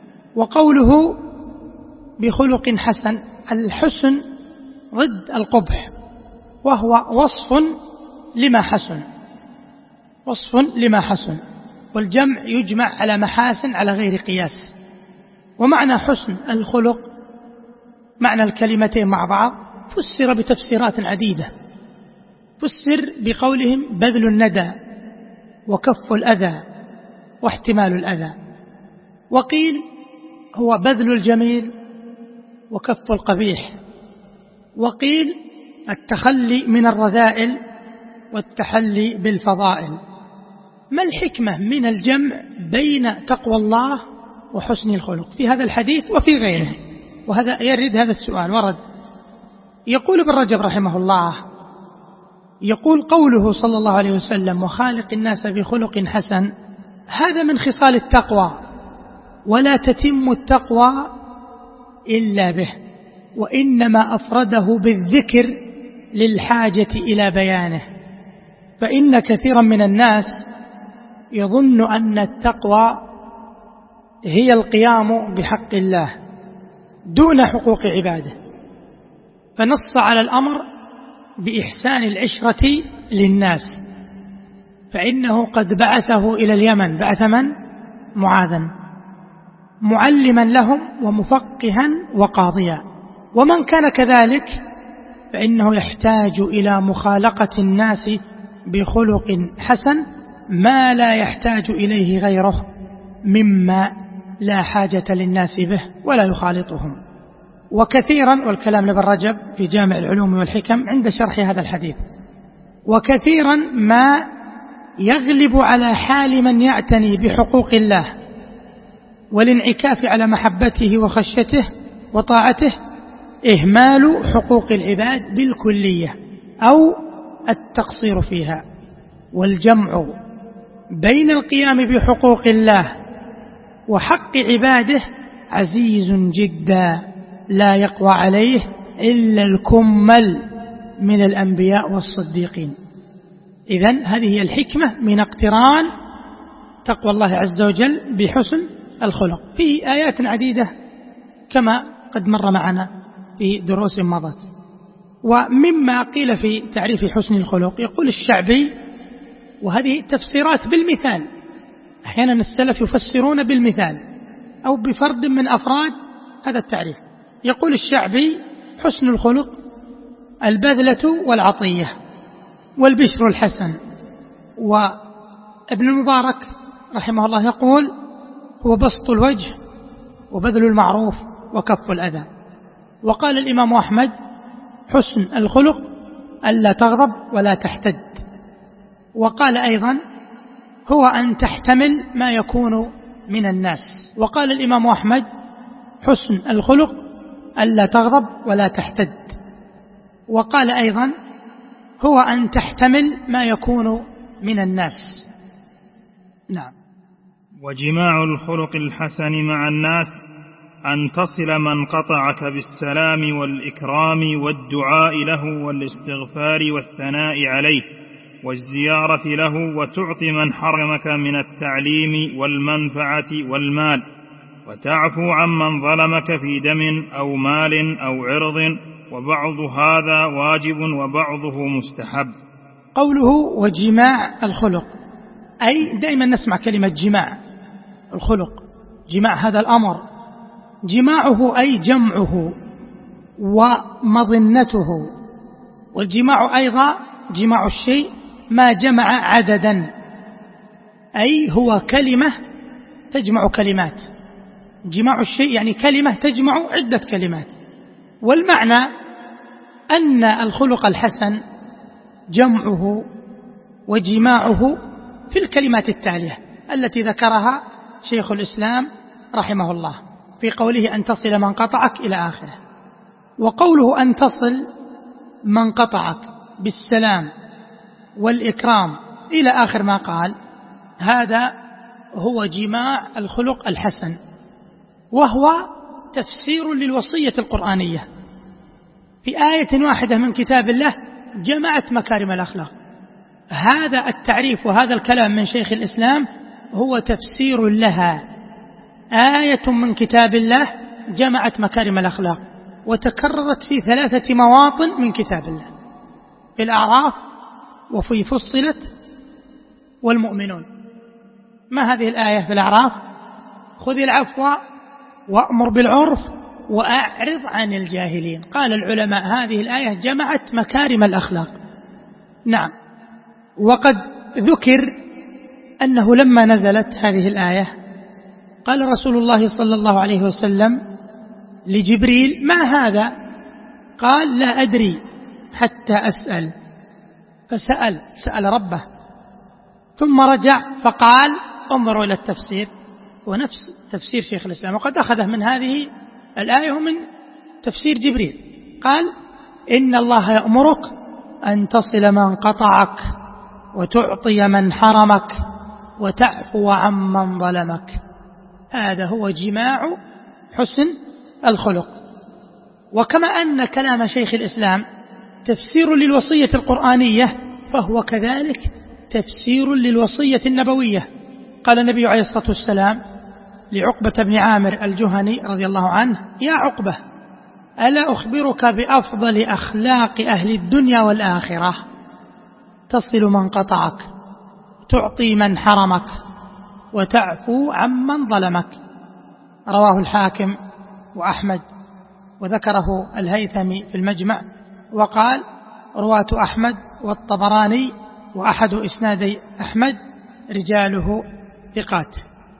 وقوله بخلق حسن، الحسن ضد القبح، وهو وصف لما حسن، وصف لما حسن. والجمع يجمع على محاسن على غير قياس. ومعنى حسن الخلق، معنى الكلمتين مع بعض فسر بتفسيرات عديدة. فسر بقولهم بذل الندى وكف الأذى واحتمال الأذى، وقيل هو بذل الجميل وكف القبيح، وقيل التخلي من الرذائل والتحلي بالفضائل. ما الحكمة من الجمع بين تقوى الله وحسن الخلق في هذا الحديث وفي غيره؟ وهذا يرد هذا السؤال ورد. يقول ابن رجب رحمه الله، يقول قوله صلى الله عليه وسلم وخالق الناس بخلق حسن، هذا من خصال التقوى، ولا تتم التقوى إلا به، وإنما أفرده بالذكر للحاجة إلى بيانه. فإن كثيرا من الناس يظن أن التقوى هي القيام بحق الله دون حقوق عباده، فنص على الأمر بإحسان العشرة للناس، فإنه قد بعثه إلى اليمن، بعث من؟ معاذا، معلما لهم ومفقها وقاضيا. ومن كان كذلك فإنه يحتاج إلى مخالقة الناس بخلق حسن ما لا يحتاج إليه غيره مما لا حاجة للناس به ولا يخالطهم. وكثيرا، والكلام لابن رجب في جامع العلوم والحكم عند شرح هذا الحديث، وكثيرا ما يغلب على حال من يعتني بحقوق الله والانعكاف على محبته وخشيته وطاعته إهمال حقوق العباد بالكلية أو التقصير فيها. والجمع بين القيام بحقوق الله وحق عباده عزيز جدا لا يقوى عليه إلا الكمل من الأنبياء والصديقين. إذن هذه هي الحكمة من اقتران تقوى الله عز وجل بحسن الخلق في آيات عديدة كما قد مر معنا في دروس مضت. ومما قيل في تعريف حسن الخلق يقول الشعبي، وهذه تفسيرات بالمثال، أحيانا السلف يفسرون بالمثال أو بفرد من أفراد هذا التعريف. يقول الشعبي حسن الخلق البذلة والعطية والبشر الحسن. وابن المبارك رحمه الله يقول هو بسط الوجه وبذل المعروف وكف الأذى. وقال الإمام أحمد حسن الخلق ألا تغضب ولا تحتد. وقال أيضا هو أن تحتمل ما يكون من الناس. وقال الإمام أحمد حسن الخلق ألا تغضب ولا تحتد. وقال أيضا هو أن تحتمل ما يكون من الناس. نعم. وجماع الخلق الحسن مع الناس أن تصل من قطعك بالسلام والإكرام والدعاء له والاستغفار والثناء عليه والزيارة له، وتعطي من حرمك من التعليم والمنفعة والمال، وتعفو عمن ظلمك في دم أو مال أو عرض، وبعض هذا واجب وبعضه مستحب. قوله وجماع الخلق، أي دائما نسمع كلمة جماع الخلق، جماع هذا الأمر، جماعه أي جمعه ومظنته. والجماع أيضا جماع الشيء ما جمع عددا، أي هو كلمة تجمع كلمات. جماع الشيء يعني كلمة تجمع عدة كلمات. والمعنى أن الخلق الحسن جمعه وجماعه في الكلمات التالية التي ذكرها شيخ الإسلام رحمه الله في قوله أن تصل من قطعك إلى آخره. وقوله أن تصل من قطعك بالسلام والإكرام إلى آخر ما قال، هذا هو جماع الخلق الحسن، وهو تفسير للوصية القرآنية. في آية واحدة من كتاب الله جمعت مكارم الأخلاق. هذا التعريف وهذا الكلام من شيخ الإسلام هو تفسير لها. آية من كتاب الله جمعت مكارم الأخلاق، وتكررت في 3 مواطن من كتاب الله، في الأعراف وفي فصلت والمؤمنون. ما هذه الآية في الأعراف؟ خذ العفو وأمر بالعرف وأعرض عن الجاهلين. قال العلماء هذه الآية جمعت مكارم الأخلاق. نعم. وقد ذكر أنه لما نزلت هذه الآية قال رسول الله صلى الله عليه وسلم لجبريل ما هذا؟ قال لا أدري حتى أسأل. سأل ربه ثم رجع فقال انظروا إلى التفسير، ونفس تفسير شيخ الإسلام، وقد أخذه من هذه الآية ومن تفسير جبريل. قال إن الله يأمرك أن تصل من قطعك وتعطي من حرمك وتعفو عمن ظلمك. هذا هو جماع حسن الخلق. وكما أن كلام شيخ الإسلام تفسير للوصية القرآنية، فهو كذلك تفسير للوصية النبوية. قال النبي عليه الصلاة والسلام لعقبة بن عامر الجهني رضي الله عنه يا عقبة ألا أخبرك بأفضل أخلاق أهل الدنيا والآخرة؟ تصل من قطعك، تعطي من حرمك، وتعفو عمن ظلمك. رواه الحاكم وأحمد، وذكره الهيثمي في المجمع، وقال رواة أحمد والطبراني وأحد إسنادي أحمد رجاله ثقات.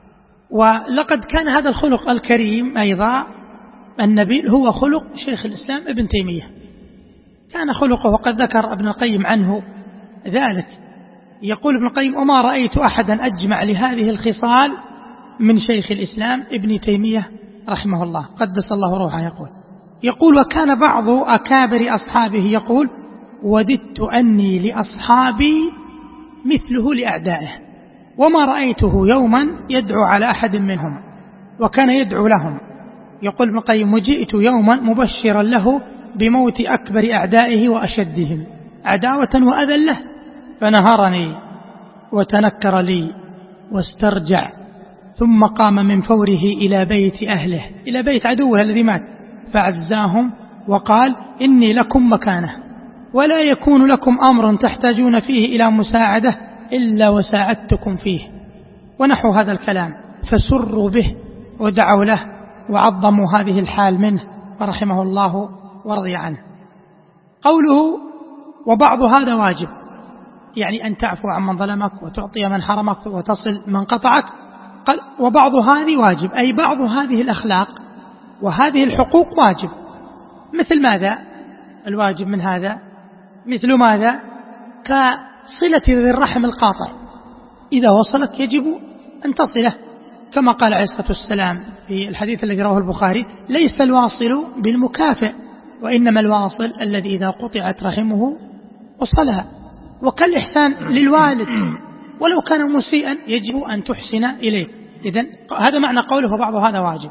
ولقد كان هذا الخلق الكريم أيضا النبيل هو خلق شيخ الإسلام ابن تيمية، كان خلقه، وقد ذكر ابن القيم عنه ذلك. يقول ابن القيم وما رأيت أحدا أجمع لهذه الخصال من شيخ الإسلام ابن تيمية رحمه الله قدس الله روحه. يقول وكان بعض أكابر أصحابه يقول وددت أني لأصحابي مثله لأعدائه. وما رأيته يوما يدعو على أحد منهم، وكان يدعو لهم. يقول ابن القيم: وجئت يوما مبشرا له بموت أكبر أعدائه وأشدهم عداوة وأذى له، فنهرني وتنكر لي واسترجع، ثم قام من فوره إلى بيت أهله، إلى بيت عدوه الذي مات، فعزاهم وقال: إني لكم مكانه، ولا يكون لكم أمر تحتاجون فيه إلى مساعدة إلا وساعدتكم فيه، ونحو هذا الكلام. فسروا به ودعوا له وعظموا هذه الحال منه، فرحمه الله ورضي عنه. قوله: وبعض هذا واجب، يعني أن تعفو عن من ظلمك وتعطي من حرمك وتصل من قطعك. قال: وبعض هذه واجب، أي بعض هذه الأخلاق وهذه الحقوق واجب. مثل ماذا الواجب من هذا؟ مثل ماذا؟ كصلة ذي الرحم القاطع، إذا وصلك يجب أن تصله، كما قال عليه الصلاة والسلام في الحديث الذي رواه البخاري: ليس الواصل بالمكافئ، وإنما الواصل الذي إذا قطعت رحمه وصلها. وكالإحسان للوالد ولو كان مسيئا يجب أن تحسن إليه. إذن هذا معنى قوله وبعض هذا واجب.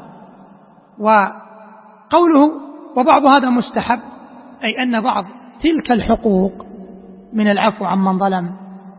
وقوله وبعض هذا مستحب، أي أن بعض تلك الحقوق من العفو عن من ظلم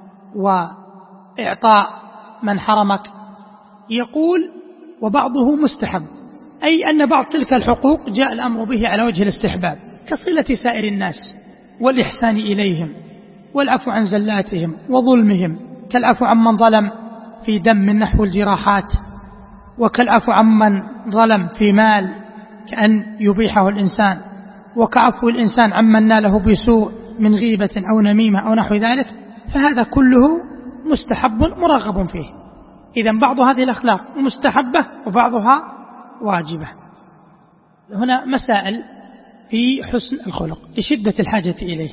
وإعطاء من حرمك، يقول وبعضه مستحب، أي أن بعض تلك الحقوق جاء الأمر به على وجه الاستحباب، كصلة سائر الناس والإحسان إليهم والعفو عن زلاتهم وظلمهم، كالعفو عن من ظلم في دم من نحو الجراحات، وكالعفو عن من ظلم في مال كأن يبيحه الإنسان، وكعفو الإنسان عمن ناله بسوء من غيبة أو نميمة أو نحو ذلك. فهذا كله مستحب مرغب فيه. إذن بعض هذه الأخلاق مستحبة وبعضها واجبة. هنا مسائل في حسن الخلق لشدة الحاجة إليه.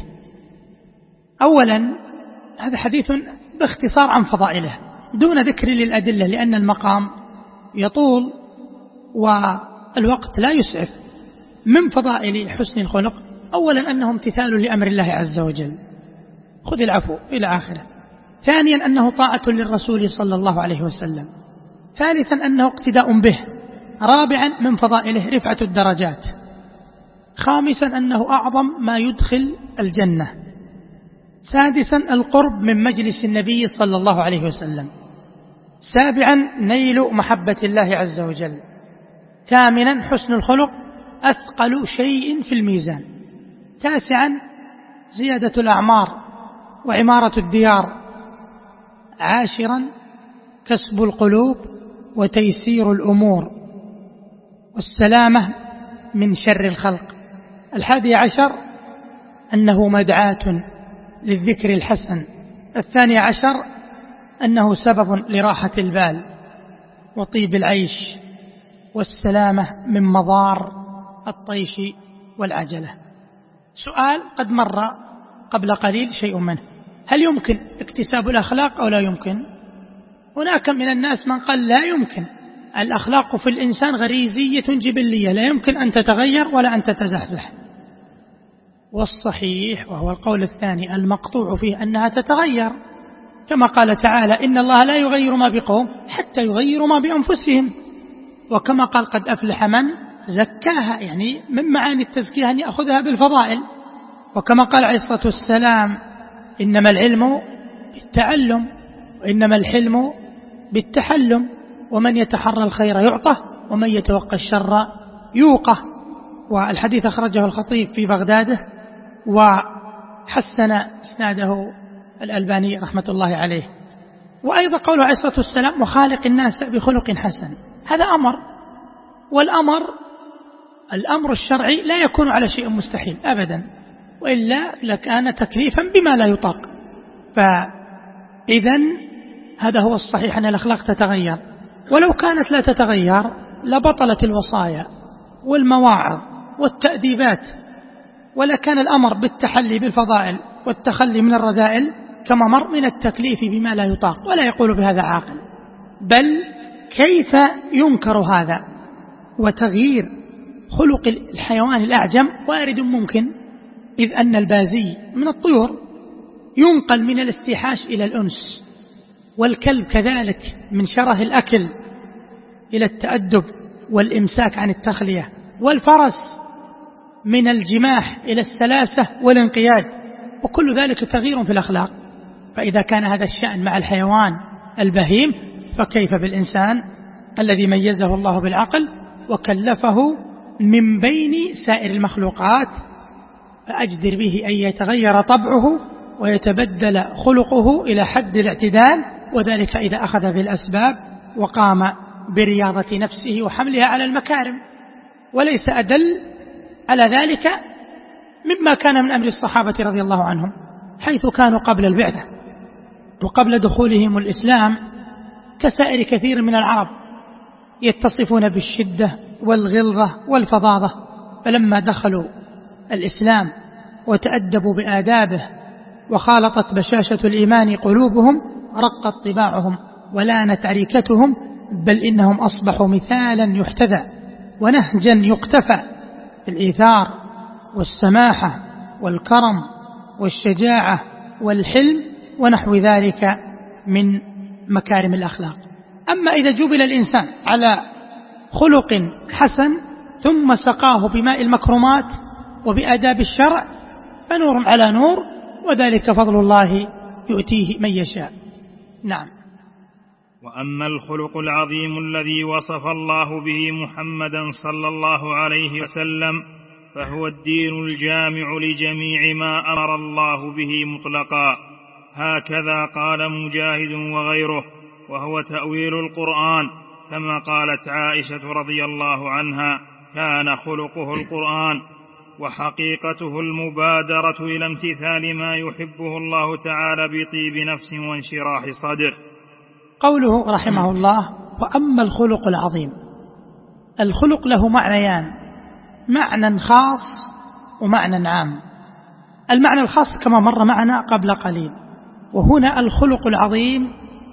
أولا، هذا حديث باختصار عن فضائله دون ذكر للأدلة، لأن المقام يطول والوقت لا يسعف. من فضائل حسن الخلق: أولا أنه امتثال لأمر الله عز وجل، خذ العفو إلى آخره. ثانيا أنه طاعة للرسول صلى الله عليه وسلم. ثالثا أنه اقتداء به. رابعا من فضائله رفعة الدرجات. خامسا أنه أعظم ما يدخل الجنة. سادسا القرب من مجلس النبي صلى الله عليه وسلم. سابعا نيل محبة الله عز وجل. ثامنا حسن الخلق أثقل شيء في الميزان. تاسعا زيادة الأعمار وعمارة الديار. عاشرا كسب القلوب وتيسير الأمور والسلامة من شر الخلق. 11 أنه مدعاة للذكر الحسن. 12 أنه سبب لراحة البال وطيب العيش والسلامة من مضار الطيش والعجلة. سؤال قد مر قبل قليل شيء منه: هل يمكن اكتساب الأخلاق أو لا يمكن؟ هناك من الناس من قال لا يمكن، الأخلاق في الإنسان غريزية جبلية، لا يمكن أن تتغير ولا أن تتزحزح. والصحيح وهو القول الثاني المقطوع فيه أنها تتغير، كما قال تعالى: إن الله لا يغير ما بقوم حتى يغيروا ما بأنفسهم. وكما قال: قد أفلح من زكاها، يعني من معاني التزكية أن يأخذها بالفضائل. وكما قال عليه الصلاة والسلام: إنما العلم بالتعلم وإنما الحلم بالتحلم، ومن يتحرى الخير يعطه ومن يتوقى الشر يوقه. والحديث أخرجه الخطيب في بغداده وحسن إسناده الألباني رحمة الله عليه. وأيضا قوله عليه الصلاة والسلام: وخالق الناس بخلق حسن. هذا أمر، والأمر الشرعي لا يكون على شيء مستحيل أبدا، وإلا لكان تكليفا بما لا يطاق. فإذن هذا هو الصحيح، أن الأخلاق تتغير، ولو كانت لا تتغير لبطلت الوصايا والمواعظ والتأديبات، ولكان الأمر بالتحلي بالفضائل والتخلي من الرذائل كما مر من التكليف بما لا يطاق، ولا يقول بهذا عاقل. بل كيف ينكر هذا؟ وتغيير خلق الحيوان الأعجم وارد ممكن، إذ أن البازي من الطيور ينقل من الاستيحاش إلى الأنس، والكلب كذلك من شره الأكل إلى التأدب والإمساك عن التخلية، والفرس من الجماح إلى السلاسة والانقياد، وكل ذلك تغيير في الأخلاق. فإذا كان هذا الشأن مع الحيوان البهيم فكيف بالإنسان الذي ميزه الله بالعقل وكلفه من بين سائر المخلوقات، فأجدر به أن يتغير طبعه ويتبدل خلقه إلى حد الاعتدال، وذلك إذا أخذ بالأسباب وقام برياضة نفسه وحملها على المكارم. وليس أدل على ذلك مما كان من أمر الصحابة رضي الله عنهم، حيث كانوا قبل البعثة وقبل دخولهم الإسلام كسائر كثير من العرب يتصفون بالشدة والغلظة والفظاظة، فلما دخلوا الإسلام وتأدبوا بآدابه وخالطت بشاشة الإيمان قلوبهم رقت طباعهم ولانت عريكتهم، بل إنهم أصبحوا مثالا يحتذى ونهجا يقتفى في الإيثار والسماحة والكرم والشجاعة والحلم ونحو ذلك من مكارم الأخلاق. أما إذا جبل الإنسان على خلق حسن ثم سقاه بماء المكرمات وبآداب الشرع فنور على نور، وذلك فضل الله يؤتيه من يشاء. نعم. وأما الخلق العظيم الذي وصف الله به محمدا صلى الله عليه وسلم فهو الدين الجامع لجميع ما أمر الله به مطلقا، هكذا قال مجاهد وغيره، وهو تأويل القرآن، كما قالت عائشة رضي الله عنها: كان خلقه القرآن، وحقيقته المبادرة إلى امتثال ما يحبه الله تعالى بطيب نفس وانشراح صدر. قوله رحمه الله: وأما الخلق العظيم. الخلق له معنيان: معنى خاص ومعنى عام. المعنى الخاص كما مر معنا قبل قليل، وهنا الخلق العظيم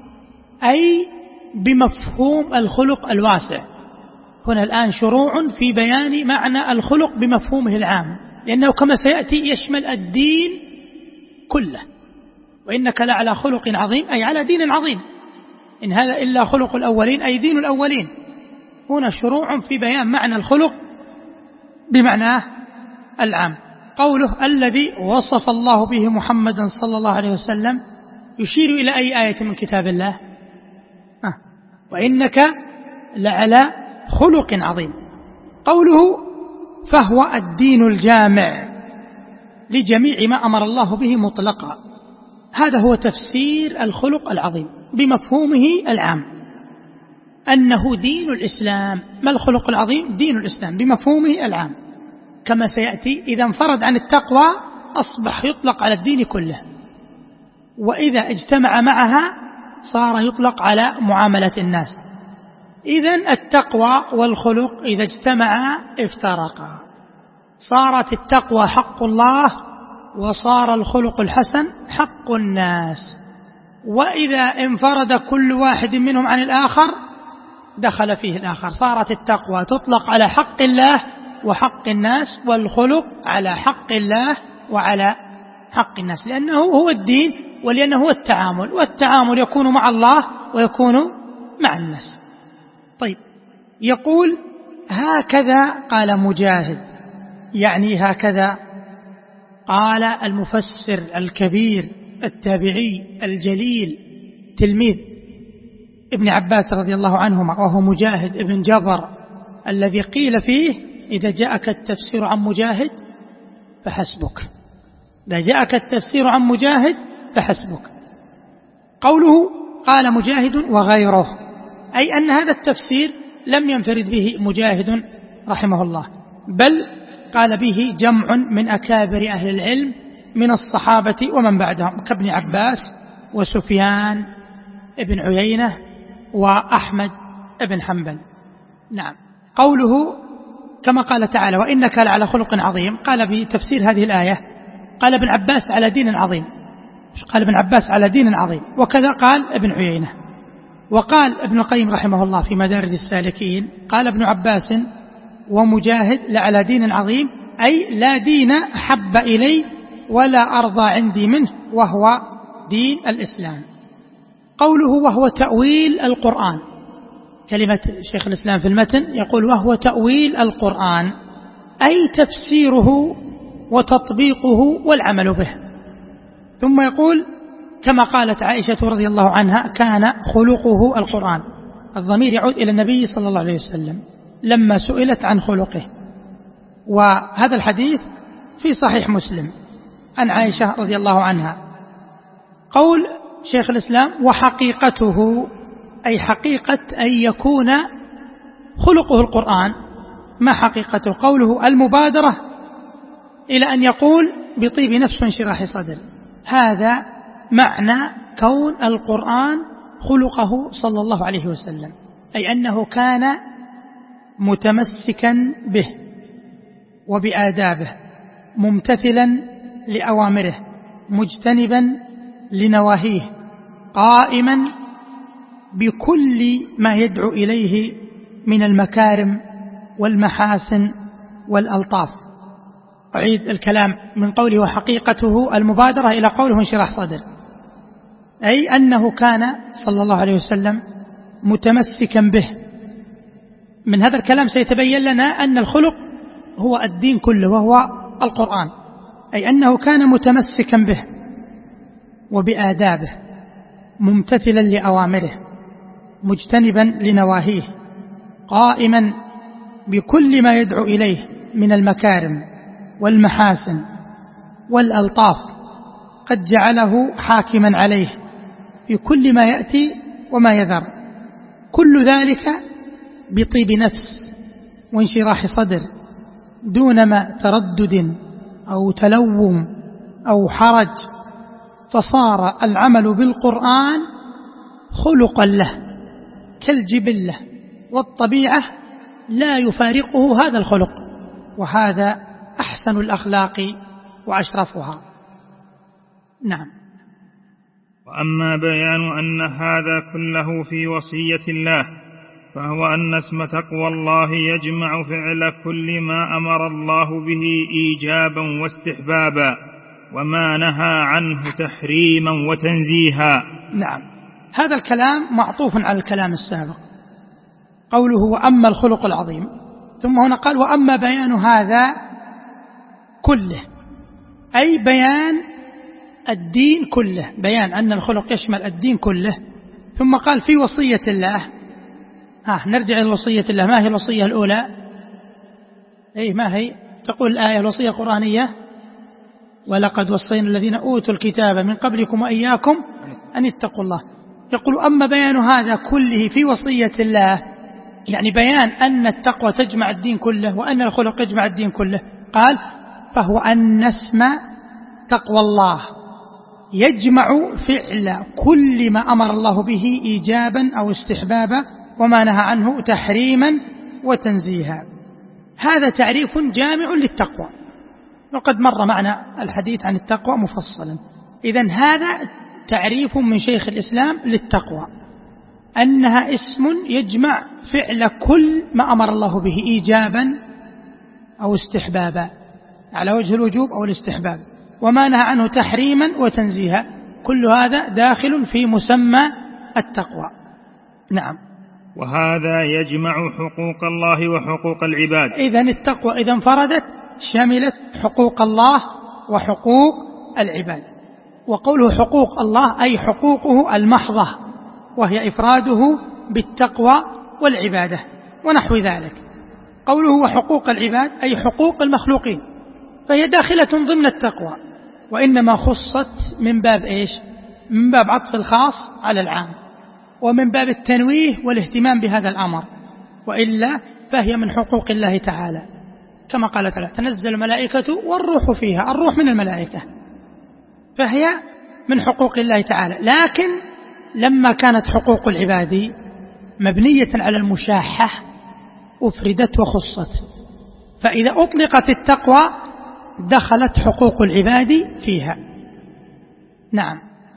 أي بمفهوم الخلق الواسع. هنا الآن شروع في بيان معنى الخلق بمفهومه العام، لأنه كما سيأتي يشمل الدين كله. وإنك لعلى خلق عظيم أي على دين عظيم، إن هذا إلا خلق الأولين أي دين الأولين. هنا شروع في بيان معنى الخلق بمعناه العام. قوله الذي وصف الله به محمدا صلى الله عليه وسلم يشير إلى أي آية من كتاب الله؟ وإنك لعلى خلق عظيم. قوله فهو الدين الجامع لجميع ما أمر الله به مطلقا، هذا هو تفسير الخلق العظيم بمفهومه العام، أنه دين الإسلام. ما الخلق العظيم؟ دين الإسلام بمفهومه العام، كما سيأتي إذا انفرد عن التقوى أصبح يطلق على الدين كله، وإذا اجتمع معها صار يطلق على معاملة الناس. إذن التقوى والخلق إذا اجتمعا افترقا، صارت التقوى حق الله وصار الخلق الحسن حق الناس. وإذا انفرد كل واحد منهم عن الآخر دخل فيه الآخر، صارت التقوى تطلق على حق الله وحق الناس، والخلق على حق الله وعلى حق الناس، لأنه هو الدين ولأنه هو التعامل، والتعامل يكون مع الله ويكون مع الناس. طيب، يقول هكذا قال مجاهد، يعني هكذا قال المفسر الكبير التابعي الجليل تلميذ ابن عباس رضي الله عنهما، وهو مجاهد ابن جبر، الذي قيل فيه إذا جاءك التفسير عن مجاهد فحسبك، إذا جاءك التفسير عن مجاهد فحسبك. قوله قال مجاهد وغيره، أي أن هذا التفسير لم ينفرد به مجاهد رحمه الله، بل قال به جمع من أكابر أهل العلم من الصحابة ومن بعدهم، كابن عباس وسفيان ابن عيينة وأحمد ابن حنبل. نعم. قوله كما قال تعالى وإنك لعلى خلق عظيم، قال بتفسير هذه الآية قال ابن عباس على دين عظيم، قال ابن عباس على دين عظيم، وكذا قال ابن عيينة. وقال ابن القيم رحمه الله في مدارج السالكين قال ابن عباس ومجاهد لعلى دين عظيم، أي لا دين أحب إلي ولا أرضى عندي منه، وهو دين الإسلام. قوله وهو تأويل القرآن، كلمة شيخ الإسلام في المتن يقول وهو تأويل القرآن، أي تفسيره وتطبيقه والعمل به. ثم يقول كما قالت عائشة رضي الله عنها كان خلقه القرآن، الضمير يعود إلى النبي صلى الله عليه وسلم لما سئلت عن خلقه. وهذا الحديث في صحيح مسلم عن عائشة رضي الله عنها. قول شيخ الإسلام وحقيقته، أي حقيقة أن يكون خلقه القرآن. ما حقيقته؟ قوله المبادرة إلى أن يقول بطيب نفس وانشراح صدر، هذا معنى كون القرآن خلقه صلى الله عليه وسلم، أي أنه كان متمسكا به وبآدابه، ممتثلا لأوامره، مجتنبا لنواهيه، قائما بكل ما يدعو إليه من المكارم والمحاسن والألطاف. أعيد الكلام من قوله وحقيقته المبادرة إلى قوله انشراح صدر، أي أنه كان صلى الله عليه وسلم متمسكا به. من هذا الكلام سيتبين لنا أن الخلق هو الدين كله وهو القرآن، أي أنه كان متمسكا به وبآدابه، ممتثلا لأوامره، مجتنبا لنواهيه، قائما بكل ما يدعو إليه من المكارم والمحاسن والألطاف، قد جعله حاكما عليه في كل ما يأتي وما يذر، كل ذلك بطيب نفس وانشراح صدر، دون ما تردد أو تلوم أو حرج، فصار العمل بالقرآن خلقا له كالجبلة والطبيعة، لا يفارقه هذا الخلق، وهذا أحسن الأخلاق وأشرفها. نعم. وأما بيان أن هذا كله في وصية الله، فهو أن اسم تقوى الله يجمع فعل كل ما أمر الله به إيجابا واستحبابا، وما نهى عنه تحريما وتنزيها. نعم، هذا الكلام معطوف على الكلام السابق، قوله وأما الخلق العظيم، ثم هنا قال وأما بيان هذا كله، أي بيان الدين كله، بيان أن الخلق يشمل الدين كله. ثم قال في وصية الله. نرجع إلى وصية الله. ما هي الوصية الأولى؟ ما هي؟ تقول الآية الوصية القرآنية ولقد وصينا الذين أوتوا الكتاب من قبلكم وإياكم أن اتقوا الله. يقول أما بيان هذا كله في وصية الله، يعني بيان أن التقوى تجمع الدين كله وأن الخلق يجمع الدين كله. قال فهو أن اسم تقوى الله يجمع فعل كل ما أمر الله به إيجابا أو استحبابا، وما نهى عنه تحريما وتنزيها. هذا تعريف جامع للتقوى، وقد مر معنا الحديث عن التقوى مفصلا. إذن هذا تعريف من شيخ الإسلام للتقوى، أنها اسم يجمع فعل كل ما أمر الله به إيجابا أو استحبابا على وجه الوجوب أو الاستحباب، وما نهى عنه تحريما وتنزيها، كل هذا داخل في مسمى التقوى. نعم. وهذا يجمع حقوق الله وحقوق العباد. إذن التقوى إذا انفردت شملت حقوق الله وحقوق العباد. وقوله حقوق الله أي حقوقه المحضة، وهي إفراده بالتقوى والعبادة ونحو ذلك. قوله وحقوق العباد أي حقوق المخلوقين، فهي داخلة ضمن التقوى، وإنما خصت من باب إيش؟ من باب عطف الخاص على العام، ومن باب التنويه والاهتمام بهذا الأمر، وإلا فهي من حقوق الله تعالى، كما قال تعالى تنزل الملائكة والروح فيها، الروح من الملائكة، فهي من حقوق الله تعالى. لكن لما كانت حقوق العباد مبنية على المشاحة أفردت وخصت، فإذا أطلقت التقوى دخلت حقوق العباد فيها. نعم.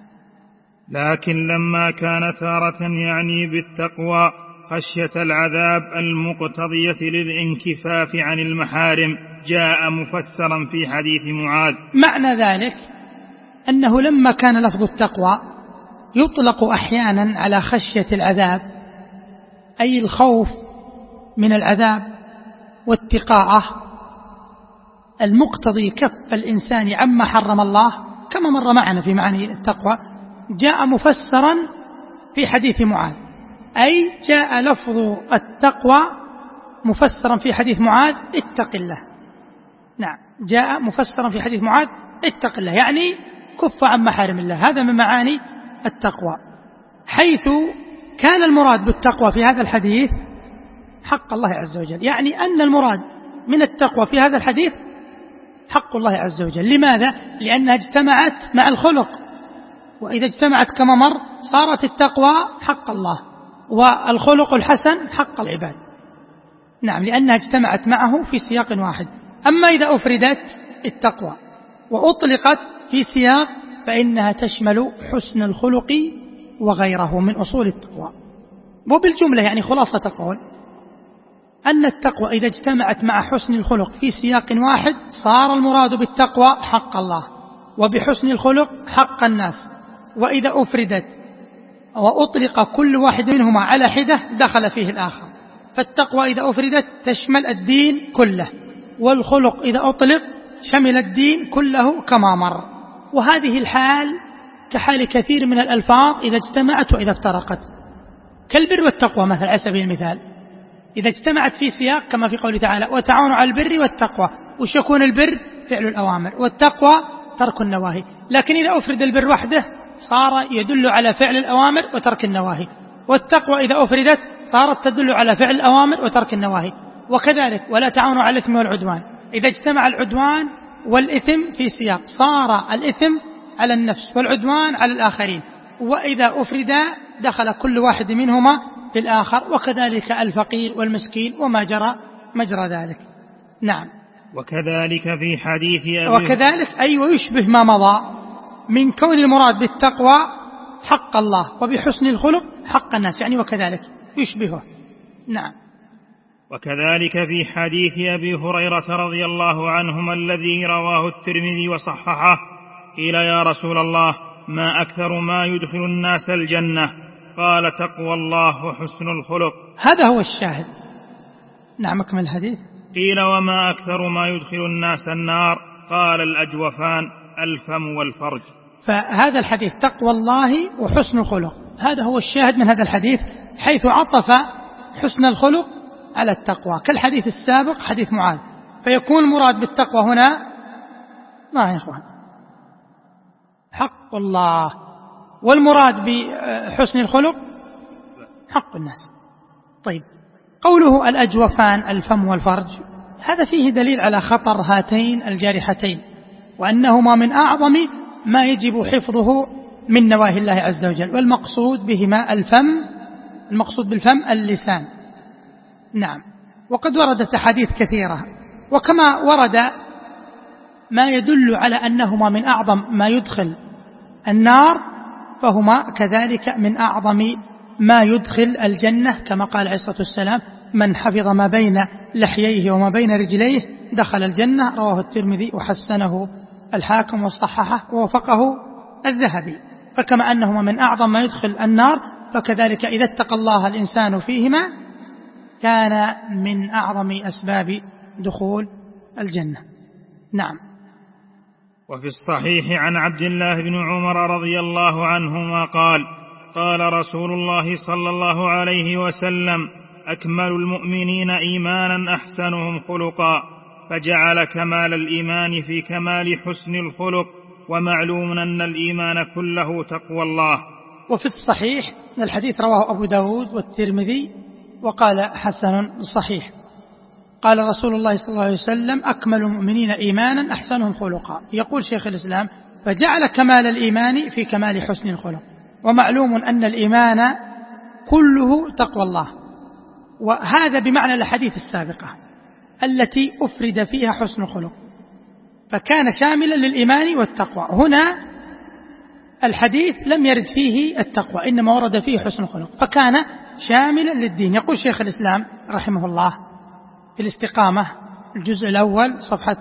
لكن لما كان تارة يعني بالتقوى خشية العذاب المقتضية للانكفاف عن المحارم، جاء مفسرا في حديث معاذ. معنى ذلك أنه لما كان لفظ التقوى يطلق أحيانا على خشية العذاب، أي الخوف من العذاب واتقاءه المقتضي كف الإنسان عما حرم الله، كما مر معنا في معاني التقوى، جاء مفسرا في حديث معاذ، أي جاء لفظ التقوى مفسرا في حديث معاذ اتق الله. نعم، جاء مفسرا في حديث معاذ اتق الله، يعني كف عن محارم الله. هذا من معاني التقوى، حيث كان المراد بالتقوى في هذا الحديث حق الله عز وجل، يعني أن المراد من التقوى في هذا الحديث حق الله عز وجل. لماذا؟ لأنها اجتمعت مع الخلق، وإذا اجتمعت كما مر صارت التقوى حق الله والخلق الحسن حق العباد. نعم، لأنها اجتمعت معه في سياق واحد. أما إذا أفردت التقوى وأطلقت في سياق فإنها تشمل حسن الخلق وغيره من أصول التقوى. وبالجملة يعني خلاصة قول أن التقوى إذا اجتمعت مع حسن الخلق في سياق واحد صار المراد بالتقوى حق الله، وبحسن الخلق حق الناس. وإذا أفردت وأطلق كل واحد منهما على حدة دخل فيه الآخر. فالتقوى إذا أفردت تشمل الدين كله، والخلق إذا أطلق شمل الدين كله كما مر. وهذه الحال كحال كثير من الألفاظ إذا اجتمعت وإذا افترقت، كالبر والتقوى مثلا على سبيل المثال، إذا اجتمعت في سياق كما في قوله تعالى وتعاونوا على البر والتقوى، وش يكون البر؟ فعل الأوامر، والتقوى ترك النواهي. لكن إذا أفرد البر وحده صار يدل على فعل الأوامر وترك النواهي، والتقوى إذا أفردت صارت تدل على فعل الأوامر وترك النواهي. وكذلك ولا تعاونوا على الإثم والعدوان، إذا اجتمع العدوان والإثم في سياق صار الإثم على النفس والعدوان على الآخرين، وإذا أفردا دخل كل واحد منهما في الآخر. وكذلك الفقير والمسكين وما جرى مجرى ذلك. نعم. وكذلك في حديث وكذلك أي ويشبه ما مضى من كون المراد بالتقوى حق الله وبحسن الخلق حق الناس، يعني وكذلك يشبهه. نعم. وكذلك في حديث أبي هريرة رضي الله عنهما الذي رواه الترمذي وصححه قيل يا رسول الله ما أكثر ما يدخل الناس الجنة؟ قال تقوى الله وحسن الخلق. هذا هو الشاهد. نعم، أكمل الحديث. قيل وما أكثر ما يدخل الناس النار؟ قال الأجوفان الفم والفرج. فهذا الحديث تقوى الله وحسن الخلق، هذا هو الشاهد من هذا الحديث، حيث عطف حسن الخلق على التقوى كالحديث السابق حديث معاذ. فيكون المراد بالتقوى هنا ما يا إخوان حق الله، والمراد بحسن الخلق حق الناس. طيب، قوله الأجوفان الفم والفرج هذا فيه دليل على خطر هاتين الجارحتين، وأنهما من أعظم ما يجب حفظه من نواهي الله عز وجل، والمقصود بهما الفم، المقصود بالفم اللسان. نعم. وقد وردت أحاديث كثيرة، وكما ورد ما يدل على أنهما من أعظم ما يدخل النار فهما كذلك من أعظم ما يدخل الجنة، كما قال عليه الصلاة والسلام من حفظ ما بين لحييه وما بين رجليه دخل الجنة، رواه الترمذي وحسنه الحاكم وصححه ووفقه الذهبي. فكما أنهما من أعظم ما يدخل النار فكذلك إذا اتقى الله الإنسان فيهما كان من أعظم أسباب دخول الجنة. نعم. وفي الصحيح عن عبد الله بن عمر رضي الله عنهما قال قال رسول الله صلى الله عليه وسلم أكمل المؤمنين إيمانا أحسنهم خلقا، فجعل كمال الإيمان في كمال حسن الخلق، ومعلوم أن الإيمان كله تقوى الله. وفي الصحيح الحديث رواه أبو داود والترمذي وقال حسن صحيح. قال رسول الله صلى الله عليه وسلم أكمل المؤمنين إيمانا أحسنهم خلقا. يقول شيخ الإسلام فجعل كمال الإيمان في كمال حسن الخلق، ومعلوم أن الإيمان كله تقوى الله. وهذا بمعنى الحديث السابقة التي أفرد فيها حسن الخلق، فكان شاملا للإيمان والتقوى. هنا الحديث لم يرد فيه التقوى، إنما ورد فيه حسن الخلق، فكان شاملا للدين. يقول شيخ الإسلام رحمه الله في الاستقامة الجزء الأول صفحة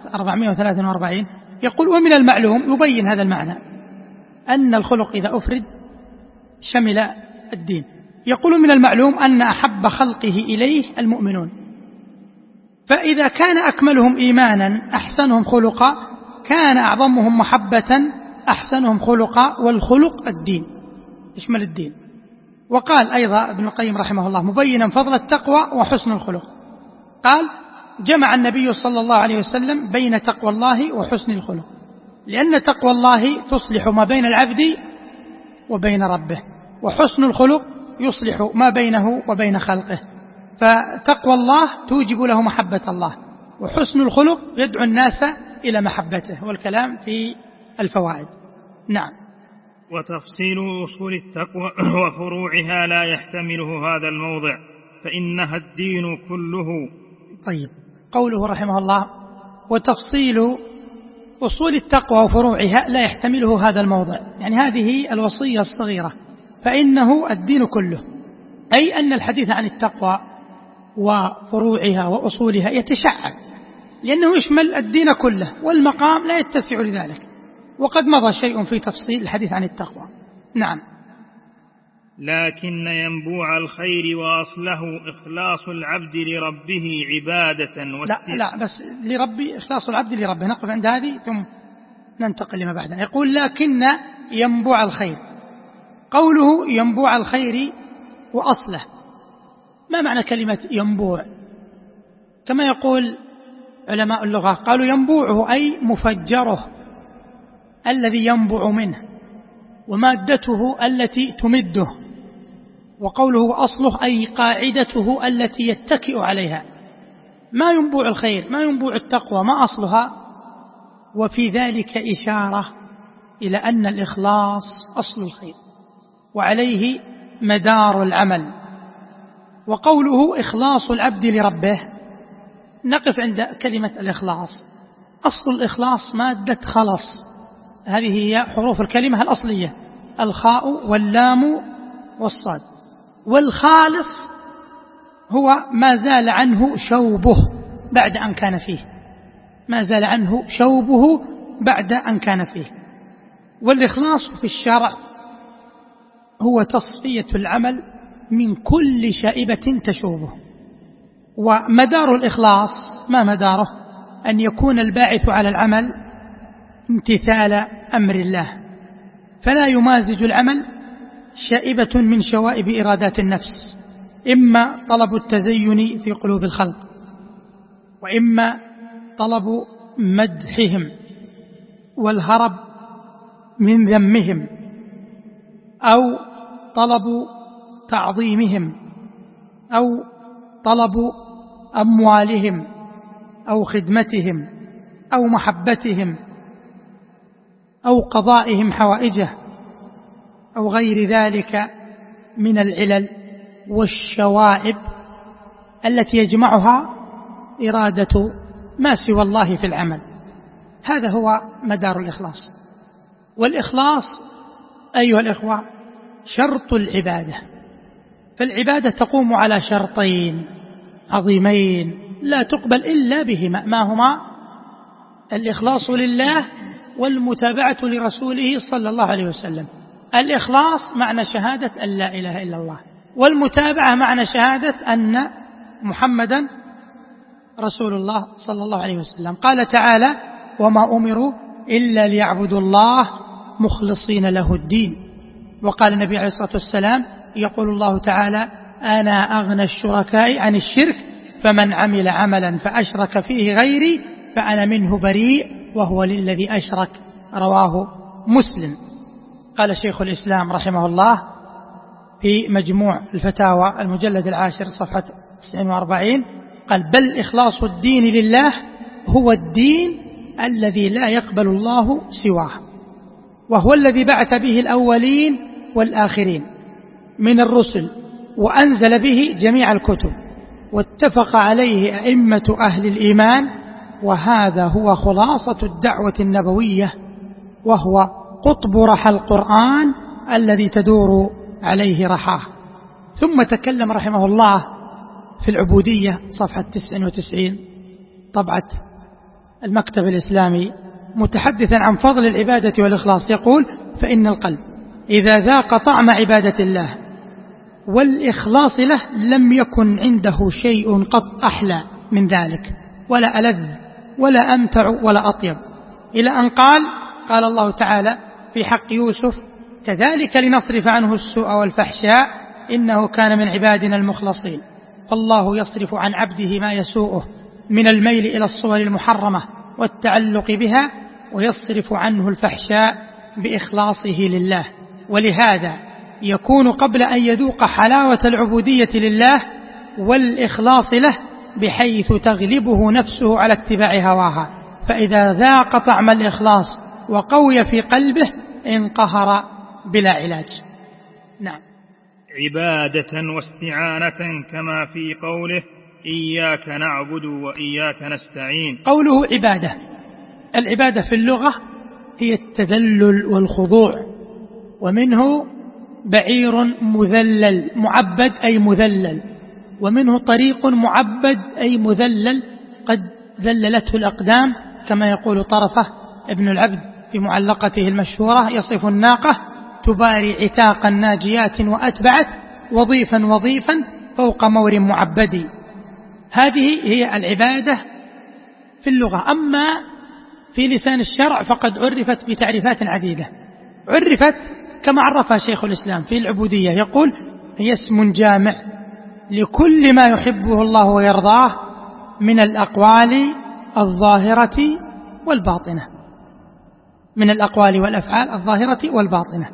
443 يقول ومن المعلوم، يبين هذا المعنى، أن الخلق إذا أفرد شمل الدين. يقول من المعلوم أن أحب خلقه إليه المؤمنون، فإذا كان أكملهم إيمانا أحسنهم خلقا كان أعظمهم محبة أحسنهم خلقا، والخلق الدين يشمل الدين. وقال أيضا ابن القيم رحمه الله مبينا فضل التقوى وحسن الخلق، قال جمع النبي صلى الله عليه وسلم بين تقوى الله وحسن الخلق، لأن تقوى الله تصلح ما بين العبد وبين ربه، وحسن الخلق يصلح ما بينه وبين خلقه. فتقوى الله توجب له محبة الله، وحسن الخلق يدعو الناس إلى محبته، والكلام في الفوائد. نعم. وتفصيل أصول التقوى وفروعها لا يحتمله هذا الموضع، فإنها الدين كله. طيب، قوله رحمه الله وتفصيل أصول التقوى وفروعها لا يحتمله هذا الموضع، يعني هذه الوصية الصغيرة، فإنه الدين كله، أي أن الحديث عن التقوى وفروعها وأصولها يتشعب، لأنه يشمل الدين كله، والمقام لا يتسع لذلك، وقد مضى شيء في تفصيل الحديث عن التقوى. نعم. لكن ينبوع الخير وأصله إخلاص العبد لربه عبادة لا بس لربي، إخلاص العبد لربه، نقف عند هذه ثم ننتقل لما بعدها. يقول لكن ينبوع الخير، قوله ينبوع الخير وأصله، ما معنى كلمة ينبوع؟ كما يقول علماء اللغة قالوا ينبوعه أي مفجره الذي ينبع منه، ومادته التي تمده، وقوله أصله أي قاعدته التي يتكئ عليها. ما ينبوع الخير، ما ينبوع التقوى، ما أصلها؟ وفي ذلك إشارة إلى أن الإخلاص أصل الخير وعليه مدار العمل. وقوله إخلاص العبد لربه، نقف عند كلمة الإخلاص. أصل الإخلاص مادة خلص، هذه هي حروف الكلمة الأصلية، الخاء واللام والصاد. والخالص هو ما زال عنه شوبه بعد أن كان فيه، ما زال عنه شوبه بعد أن كان فيه. والإخلاص في الشرع هو تصفية العمل من كل شائبة تشوبه. ومدار الإخلاص ما مداره؟ أن يكون الباعث على العمل امتثال أمر الله، فلا يمازج العمل شائبة من شوائب إرادات النفس، إما طلب التزين في قلوب الخلق، وإما طلب مدحهم والهرب من ذمهم، أو طلب تعظيمهم، أو طلب أموالهم، أو خدمتهم، أو محبتهم، أو قضائهم حوائجه، أو غير ذلك من العلل والشوائب التي يجمعها إرادة ما سوى الله في العمل. هذا هو مدار الإخلاص. والإخلاص أيها الإخوة شرط العبادة، فالعبادة تقوم على شرطين عظيمين لا تقبل إلا بهما، ما هما؟ الإخلاص لله والمتابعة لرسوله صلى الله عليه وسلم. الإخلاص معنى شهادة أن لا إله إلا الله، والمتابعة معنى شهادة أن محمدا رسول الله صلى الله عليه وسلم. قال تعالى وما أمروا إلا ليعبدوا الله مخلصين له الدين. وقال النبي عليه الصلاة والسلام يقول الله تعالى أنا أغنى الشركاء عن الشرك، فمن عمل عملا فأشرك فيه غيري فأنا منه بريء وهو للذي أشرك، رواه مسلم. قال شيخ الإسلام رحمه الله في مجموع الفتاوى المجلد 10 صفحة 49 قال بل إخلاص الدين لله هو الدين الذي لا يقبل الله سواه، وهو الذي بعث به الأولين والآخرين من الرسل، وأنزل به جميع الكتب، واتفق عليه أئمة أهل الإيمان، وهذا هو خلاصة الدعوة النبوية، وهو قطب رحى القرآن الذي تدور عليه رحاه. ثم تكلم رحمه الله في العبودية صفحة 99 طبعة المكتب الإسلامي متحدثا عن فضل العبادة والإخلاص، يقول فإن القلب إذا ذاق طعم عبادة الله والإخلاص له لم يكن عنده شيء قط أحلى من ذلك، ولا ألذ ولا أمتع ولا أطيب، إلى أن قال الله تعالى في حق يوسف: كذلك لنصرف عنه السوء والفحشاء إنه كان من عبادنا المخلصين. فالله يصرف عن عبده ما يسوءه من الميل إلى الصور المحرمة والتعلق بها، ويصرف عنه الفحشاء بإخلاصه لله. ولهذا يكون قبل أن يذوق حلاوة العبودية لله والإخلاص له بحيث تغلبه نفسه على اتباع هواها، فإذا ذاق طعم الإخلاص وقوي في قلبه انقهر بلا علاج. نعم. عبادة واستعانة كما في قوله: إياك نعبد وإياك نستعين. قوله عبادة، العبادة في اللغة هي التذلل والخضوع، ومنه بعير مذلل معبد أي مذلل، ومنه طريق معبد أي مذلل قد ذللته الأقدام، كما يقول طرفة ابن العبد في معلقته المشهورة: يصف الناقة تباري عتاقا ناجيات وأتبعت وظيفا فوق مور معبد. هذه هي العبادة في اللغة. أما في لسان الشرع فقد عرفت بتعريفات عديدة، عرفت كما عرفها شيخ الإسلام في العبودية، يقول: هي اسم جامع لكل ما يحبه الله ويرضاه من الأقوال الظاهرة والباطنة، من الأقوال والأفعال الظاهرة والباطنة.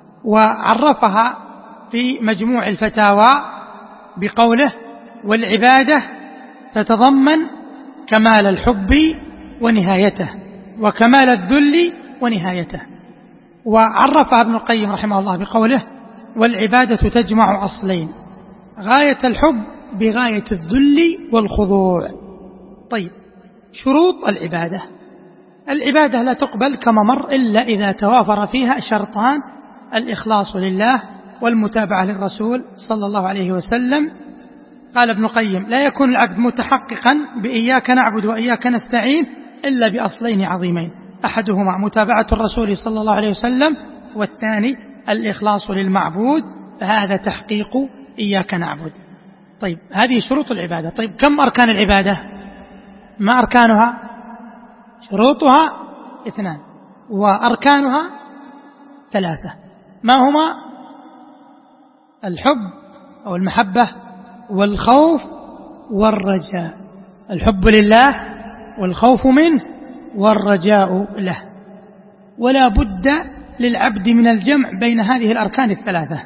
وعرفها في مجموع الفتاوى بقوله: والعبادة تتضمن كمال الحب ونهايته، وكمال الذل ونهايته. وعرفها ابن القيم رحمه الله بقوله: والعبادة تجمع أصلين: غاية الحب بغاية الذل والخضوع. طيب، شروط العبادة. العبادة لا تقبل كما مر إلا إذا توافر فيها شرطان: الإخلاص لله والمتابعة للرسول صلى الله عليه وسلم. قال ابن القيم: لا يكون العبد متحققا بإياك نعبد وإياك نستعين إلا بأصلين عظيمين: أحدهما متابعة الرسول صلى الله عليه وسلم، والثاني الإخلاص للمعبود، فهذا تحقيق إياك نعبد. طيب، هذه شروط العبادة. طيب، كم أركان العبادة؟ ما أركانها؟ شروطها 2 وأركانها 3. ما هما؟ الحب أو المحبة والخوف والرجاء. الحب لله والخوف منه والرجاء له. ولا بد للعبد من الجمع بين هذه الأركان 3.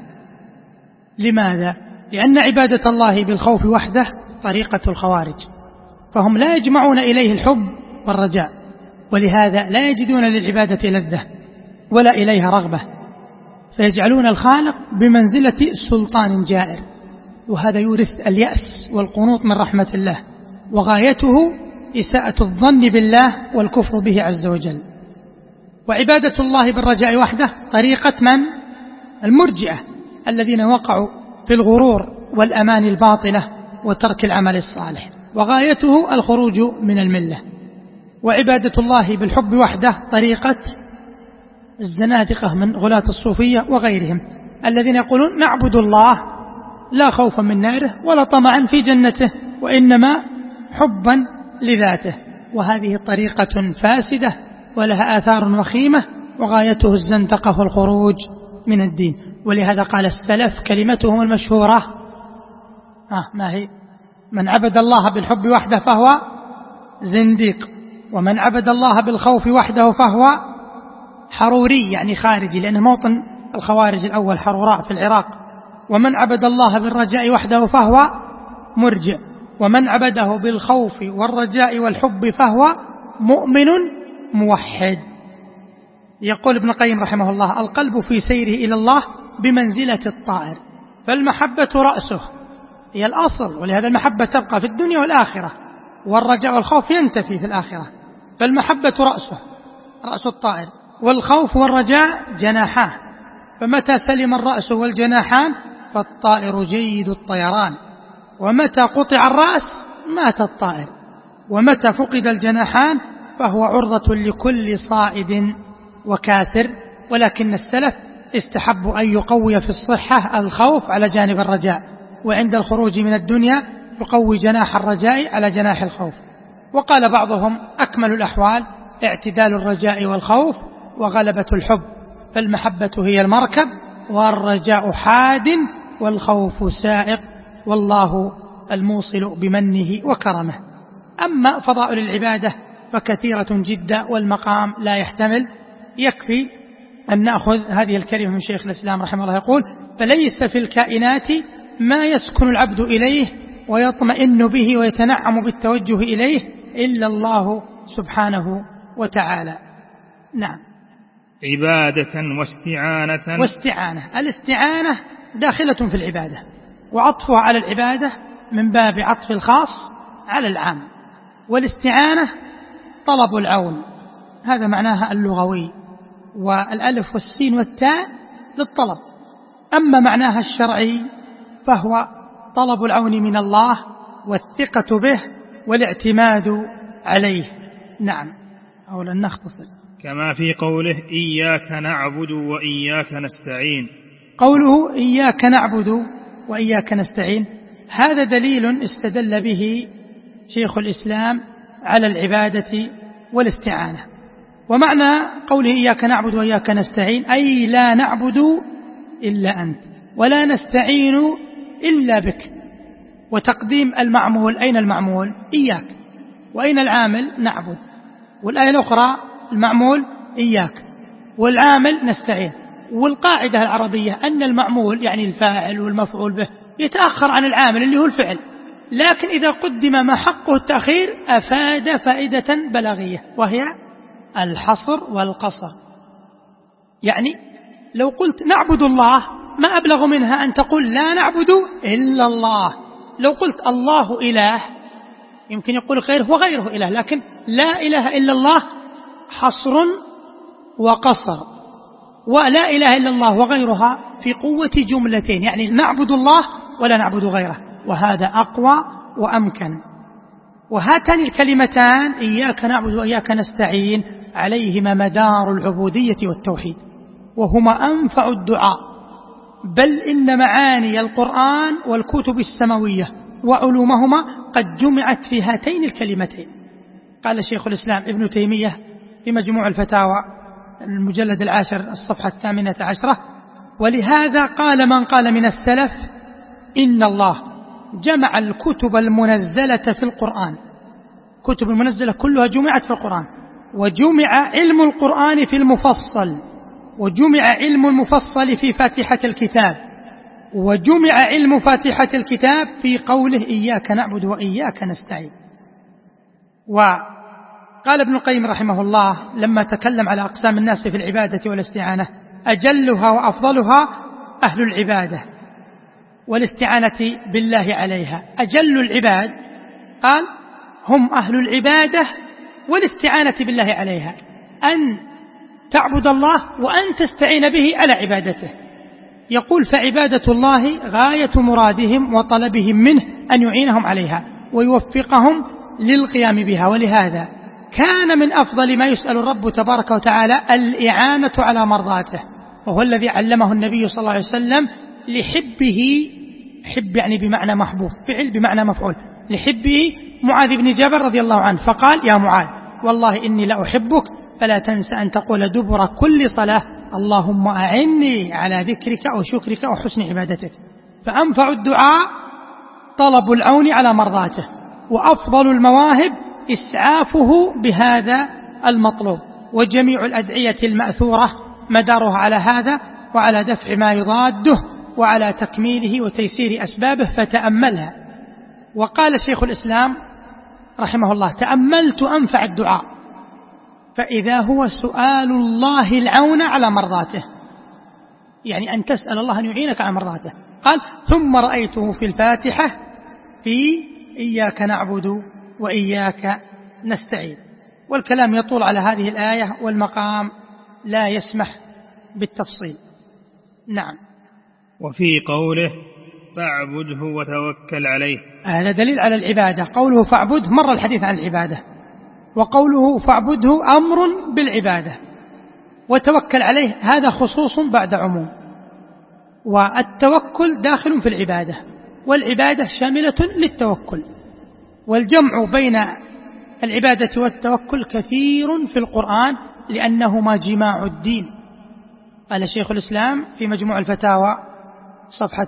لماذا؟ لأن عبادة الله بالخوف وحده طريقة الخوارج، فهم لا يجمعون إليه الحب والرجاء، ولهذا لا يجدون للعبادة لذة ولا إليها رغبة، فيجعلون الخالق بمنزلة سلطان جائر، وهذا يورث اليأس والقنوط من رحمة الله، وغايته إساءة الظن بالله والكفر به عز وجل. وعبادة الله بالرجاء وحده طريقة من؟ المرجئة الذين وقعوا في الغرور والأمان الباطلة وترك العمل الصالح، وغايته الخروج من الملة. وعبادة الله بالحب وحده طريقة الزنادقة من غلاة الصوفية وغيرهم، الذين يقولون نعبد الله لا خوفا من ناره ولا طمعا في جنته، وإنما حبا لذاته. وهذه طريقة فاسدة ولها آثار وخيمة، وغايته الزندقة والخروج من الدين. ولهذا قال السلف كلمتهم المشهورة ما هي؟ من عبد الله بالحب وحده فهو زنديق، ومن عبد الله بالخوف وحده فهو حروري، يعني خارجي، لأن موطن الخوارج الأول حروراء في العراق. ومن عبد الله بالرجاء وحده فهو مرجئ، ومن عبده بالخوف والرجاء والحب فهو مؤمن موحد. يقول ابن القيم رحمه الله: القلب في سيره إلى الله بمنزلة الطائر، فالمحبة رأسه، هي الأصل، ولهذا المحبة تبقى في الدنيا والآخرة، والرجاء والخوف ينتفي في الآخرة. فالمحبة رأسه، رأس الطائر، والخوف والرجاء جناحاه، فمتى سلم الرأس والجناحان فالطائر جيد الطيران، ومتى قطع الرأس مات الطائر، ومتى فقد الجناحان فهو عرضة لكل صائد وكاسر. ولكن السلف استحب أن يقوي في الصحة الخوف على جانب الرجاء، وعند الخروج من الدنيا يقوي جناح الرجاء على جناح الخوف. وقال بعضهم أكمل الأحوال اعتدال الرجاء والخوف وغلبة الحب، فالمحبة هي المركب والرجاء حاد والخوف سائق، والله الموصل بمنه وكرمه. أما فضائل العبادة فكثيرة جدا والمقام لا يحتمل. يكفي أن نأخذ هذه الكلمة من شيخ الإسلام رحمه الله يقول: فليس في الكائنات ما يسكن العبد إليه ويطمئن به ويتنعم بالتوجه إليه إلا الله سبحانه وتعالى. نعم. عبادة واستعانة. الاستعانة داخلة في العبادة، وعطفها على العبادة من باب عطف الخاص على العام. والاستعانة طلب العون، هذا معناها اللغوي، والألف والسين والتاء للطلب. أما معناها الشرعي فهو طلب العون من الله والثقة به والاعتماد عليه. نعم. أولا نختصر كما في قوله: إياك نعبد وإياك نستعين. قوله إياك نعبد وإياك نستعين هذا دليل استدل به شيخ الإسلام على العبادة والاستعانة. ومعنى قوله إياك نعبد وإياك نستعين أي لا نعبد إلا أنت ولا نستعين إلا بك. وتقديم المعمول، أين المعمول؟ إياك. وأين العامل؟ نعبد. والآية الأخرى المعمول إياك والعامل نستعين. والقاعدة العربية أن المعمول يعني الفاعل والمفعول به يتأخر عن العامل اللي هو الفعل، لكن إذا قدم ما حقه التأخير أفاد فائدة بلاغية وهي الحصر والقصر. يعني لو قلت نعبد الله ما أبلغ منها أن تقول لا نعبد إلا الله. لو قلت الله إله يمكن يقول غيره وغيره إله، لكن لا إله إلا الله حصر وقصر، ولا إله إلا الله وغيرها في قوة جملتين، يعني نعبد الله ولا نعبد غيره، وهذا أقوى وأمكن. وهاتان الكلمتان إياك نعبد وإياك نستعين عليهما مدار العبودية والتوحيد، وهما أنفع الدعاء، بل إن معاني القرآن والكتب السماوية وعلومهما قد جمعت في هاتين الكلمتين. قال شيخ الإسلام ابن تيمية في مجموع الفتاوى المجلد 10 الصفحة 18: ولهذا قال من قال من السلف إن الله جمع الكتب المنزلة في القرآن، كتب المنزلة كلها جمعت في القرآن، وجمع علم القرآن في المفصل، وجمع علم المفصل في فاتحة الكتاب، وجمع علم فاتحة الكتاب في قوله إياك نعبد وإياك نستعين. وقال ابن القيم رحمه الله لما تكلم على أقسام الناس في العبادة والاستعانة: أجلها وأفضلها أهل العبادة والاستعانة بالله عليها. أجل العباد قال هم أهل العبادة والاستعانة بالله عليها، أن تعبد الله وأن تستعين به على عبادته. يقول: فعبادة الله غاية مرادهم وطلبهم منه أن يعينهم عليها ويوفقهم للقيام بها. ولهذا كان من أفضل ما يسأل الرب تبارك وتعالى الإعانة على مرضاته، وهو الذي علمه النبي صلى الله عليه وسلم لحبه، حب يعني بمعنى محبوب، فعل بمعنى مفعول، لحبه معاذ بن جبل رضي الله عنه، فقال: يا معاذ والله إني لأحبك فلا تنسى أن تقول دبر كل صلاة اللهم أعني على ذكرك وشكرك وحسن عبادتك. فأنفع الدعاء طلب العون على مرضاته، وأفضل المواهب إسعافه بهذا المطلوب. وجميع الأدعية المأثورة مدارها على هذا وعلى دفع ما يضاده وعلى تكميله وتيسير أسبابه، فتأملها. وقال شيخ الإسلام رحمه الله: تأملت أنفع الدعاء فإذا هو سؤال الله العون على مرضاته، يعني أن تسأل الله أن يعينك على مرضاته. قال: ثم رأيته في الفاتحة في إياك نعبد وإياك نستعين. والكلام يطول على هذه الآية والمقام لا يسمح بالتفصيل. نعم. وفي قوله فاعبده وتوكل عليه، هذا دليل على العبادة. قوله فاعبده مر الحديث عن العبادة، وقوله فاعبده أمر بالعبادة. وتوكل عليه، هذا خصوص بعد عموم. والتوكل داخل في العبادة، والعبادة شاملة للتوكل، والجمع بين العبادة والتوكل كثير في القرآن لأنهما جماع الدين. قال شيخ الإسلام في مجموع الفتاوى صفحة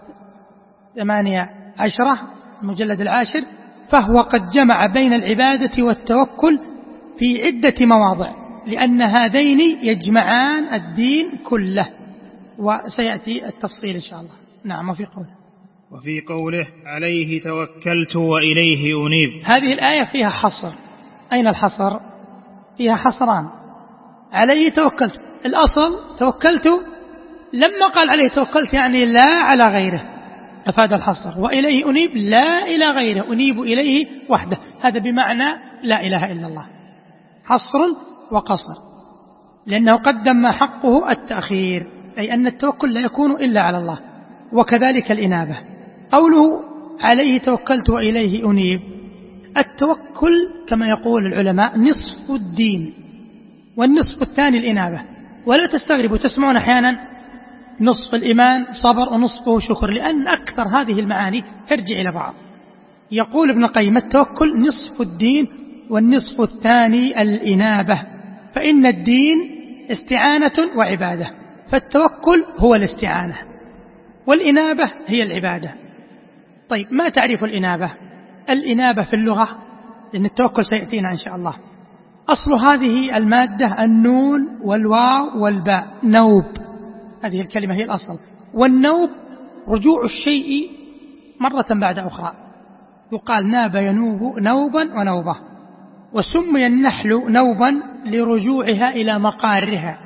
18 المجلد 10: فهو قد جمع بين العبادة والتوكل في عدة مواضع، لأن هذين يجمعان الدين كله. وسيأتي التفصيل إن شاء الله. نعم. وفي قوله عليه توكلت وإليه أنيب، هذه الآية فيها حصر. أين الحصر؟ فيها حصران. عليه توكلت، الأصل توكلت، لما قال عليه توكلت يعني لا على غيره، أفاد الحصر. وإليه أنيب لا إلى غيره، أنيب إليه وحده، هذا بمعنى لا إله إلا الله. حصر وقصر، لأنه قدم حقه التأخير، أي أن التوكل لا يكون إلا على الله. وكذلك الإنابة. قوله عليه توكلت وإليه أنيب، التوكل كما يقول العلماء نصف الدين، والنصف الثاني الإنابة. ولا تستغربوا، تسمعون أحيانا نصف الإيمان صبر ونصفه شكر، لأن أكثر هذه المعاني ترجع إلى بعض. يقول ابن القيم التوكل نصف الدين والنصف الثاني الإنابة، فإن الدين استعانة وعبادة، فالتوكل هو الاستعانة والإنابة هي العبادة. طيب، ما تعرف الإنابة؟ الإنابة في اللغة، لأن التوكل سيأتينا إن شاء الله، أصل هذه المادة النون والواو والباء، نوب، هذه الكلمة هي الأصل. والنوب رجوع الشيء مرة بعد أخرى، يقال ناب ينوب نوبا ونوبة. وسمي النحل نوبا لرجوعها إلى مقارها.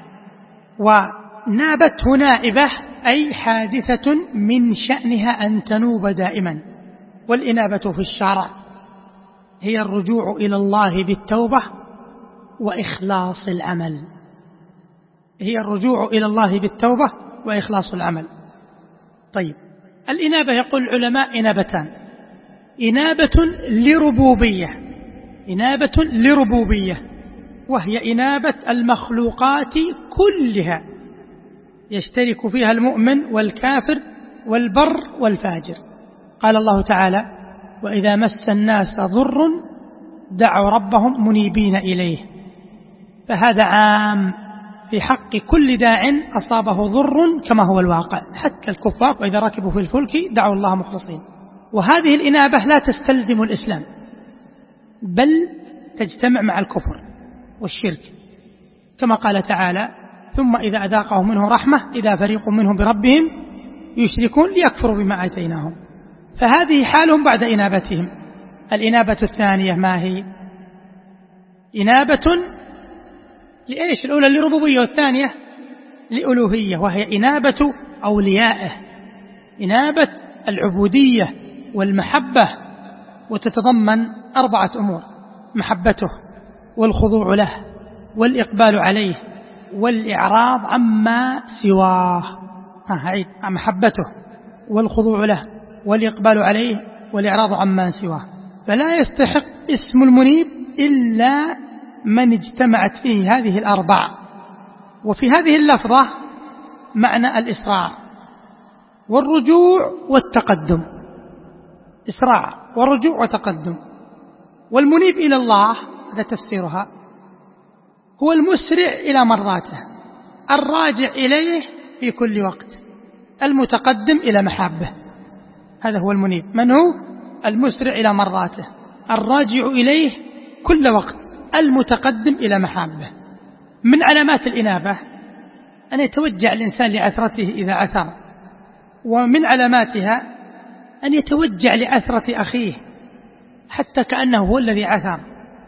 ونابته نائبة أي حادثة من شأنها أن تنوب دائما. والإنابة في الشرع هي الرجوع إلى الله بالتوبة وإخلاص العمل، هي الرجوع إلى الله بالتوبة وإخلاص العمل. طيب، الإنابة يقول العلماء إنابتان: إنابة لربوبية، إنابة لربوبية، وهي إنابة المخلوقات كلها، يشترك فيها المؤمن والكافر والبر والفاجر. قال الله تعالى: وإذا مس الناس ضر دعوا ربهم منيبين إليه. فهذا عام في حق كل داع أصابه ضر كما هو الواقع، حتى الكفار وإذا ركبوا في الفلك دعوا الله مخلصين. وهذه الإنابة لا تستلزم الإسلام، بل تجتمع مع الكفر والشرك، كما قال تعالى: ثم إذا أذاقهم منه رحمة إذا فريق منهم بربهم يشركون ليكفروا بما آتيناهم. فهذه حالهم بعد إنابتهم. الإنابة الثانية ما هي؟ إنابة لإيش؟ الأولى لربوبية والثانية لألوهية، وهي إنابة أوليائه، إنابة العبودية والمحبة، وتتضمن 4 أمور: محبته والخضوع له والإقبال عليه والإعراض عما سواه. محبته والخضوع له والإقبال عليه والإعراض عما سواه. فلا يستحق اسم المنيب إلا من اجتمعت فيه هذه ال4. وفي هذه اللفظة معنى الإسراع والرجوع والتقدم، إسراع ورجوع وتقدم. والمنيب إلى الله، هذا تفسيرها، هو المسرع إلى مرضاته، الراجع إليه في كل وقت، المتقدم إلى محابه. هذا هو المنيب. من هو؟ المسرع إلى مرضاته، الراجع إليه كل وقت، المتقدم إلى محابه. من علامات الإنابة أن يتوجع الإنسان لعثرته إذا عثر، ومن علاماتها أن يتوجع لعثرة أخيه حتى كأنه هو الذي عثر.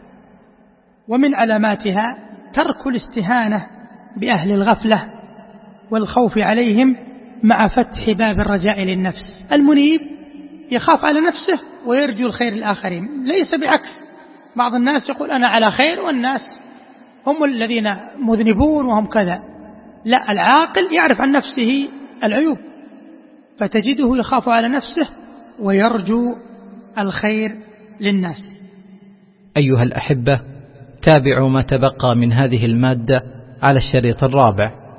ومن علاماتها ترك الاستهانة بأهل الغفلة والخوف عليهم مع فتح باب الرجاء للنفس. المنيب يخاف على نفسه ويرجو الخير للآخرين، ليس بعكس. بعض الناس يقول أنا على خير والناس هم الذين مذنبون وهم كذا. لا، العاقل يعرف عن نفسه العيوب، فتجده يخاف على نفسه ويرجو الخير للناس. أيها الأحبة، تابعوا ما تبقى من هذه المادة على الشريط الرابع.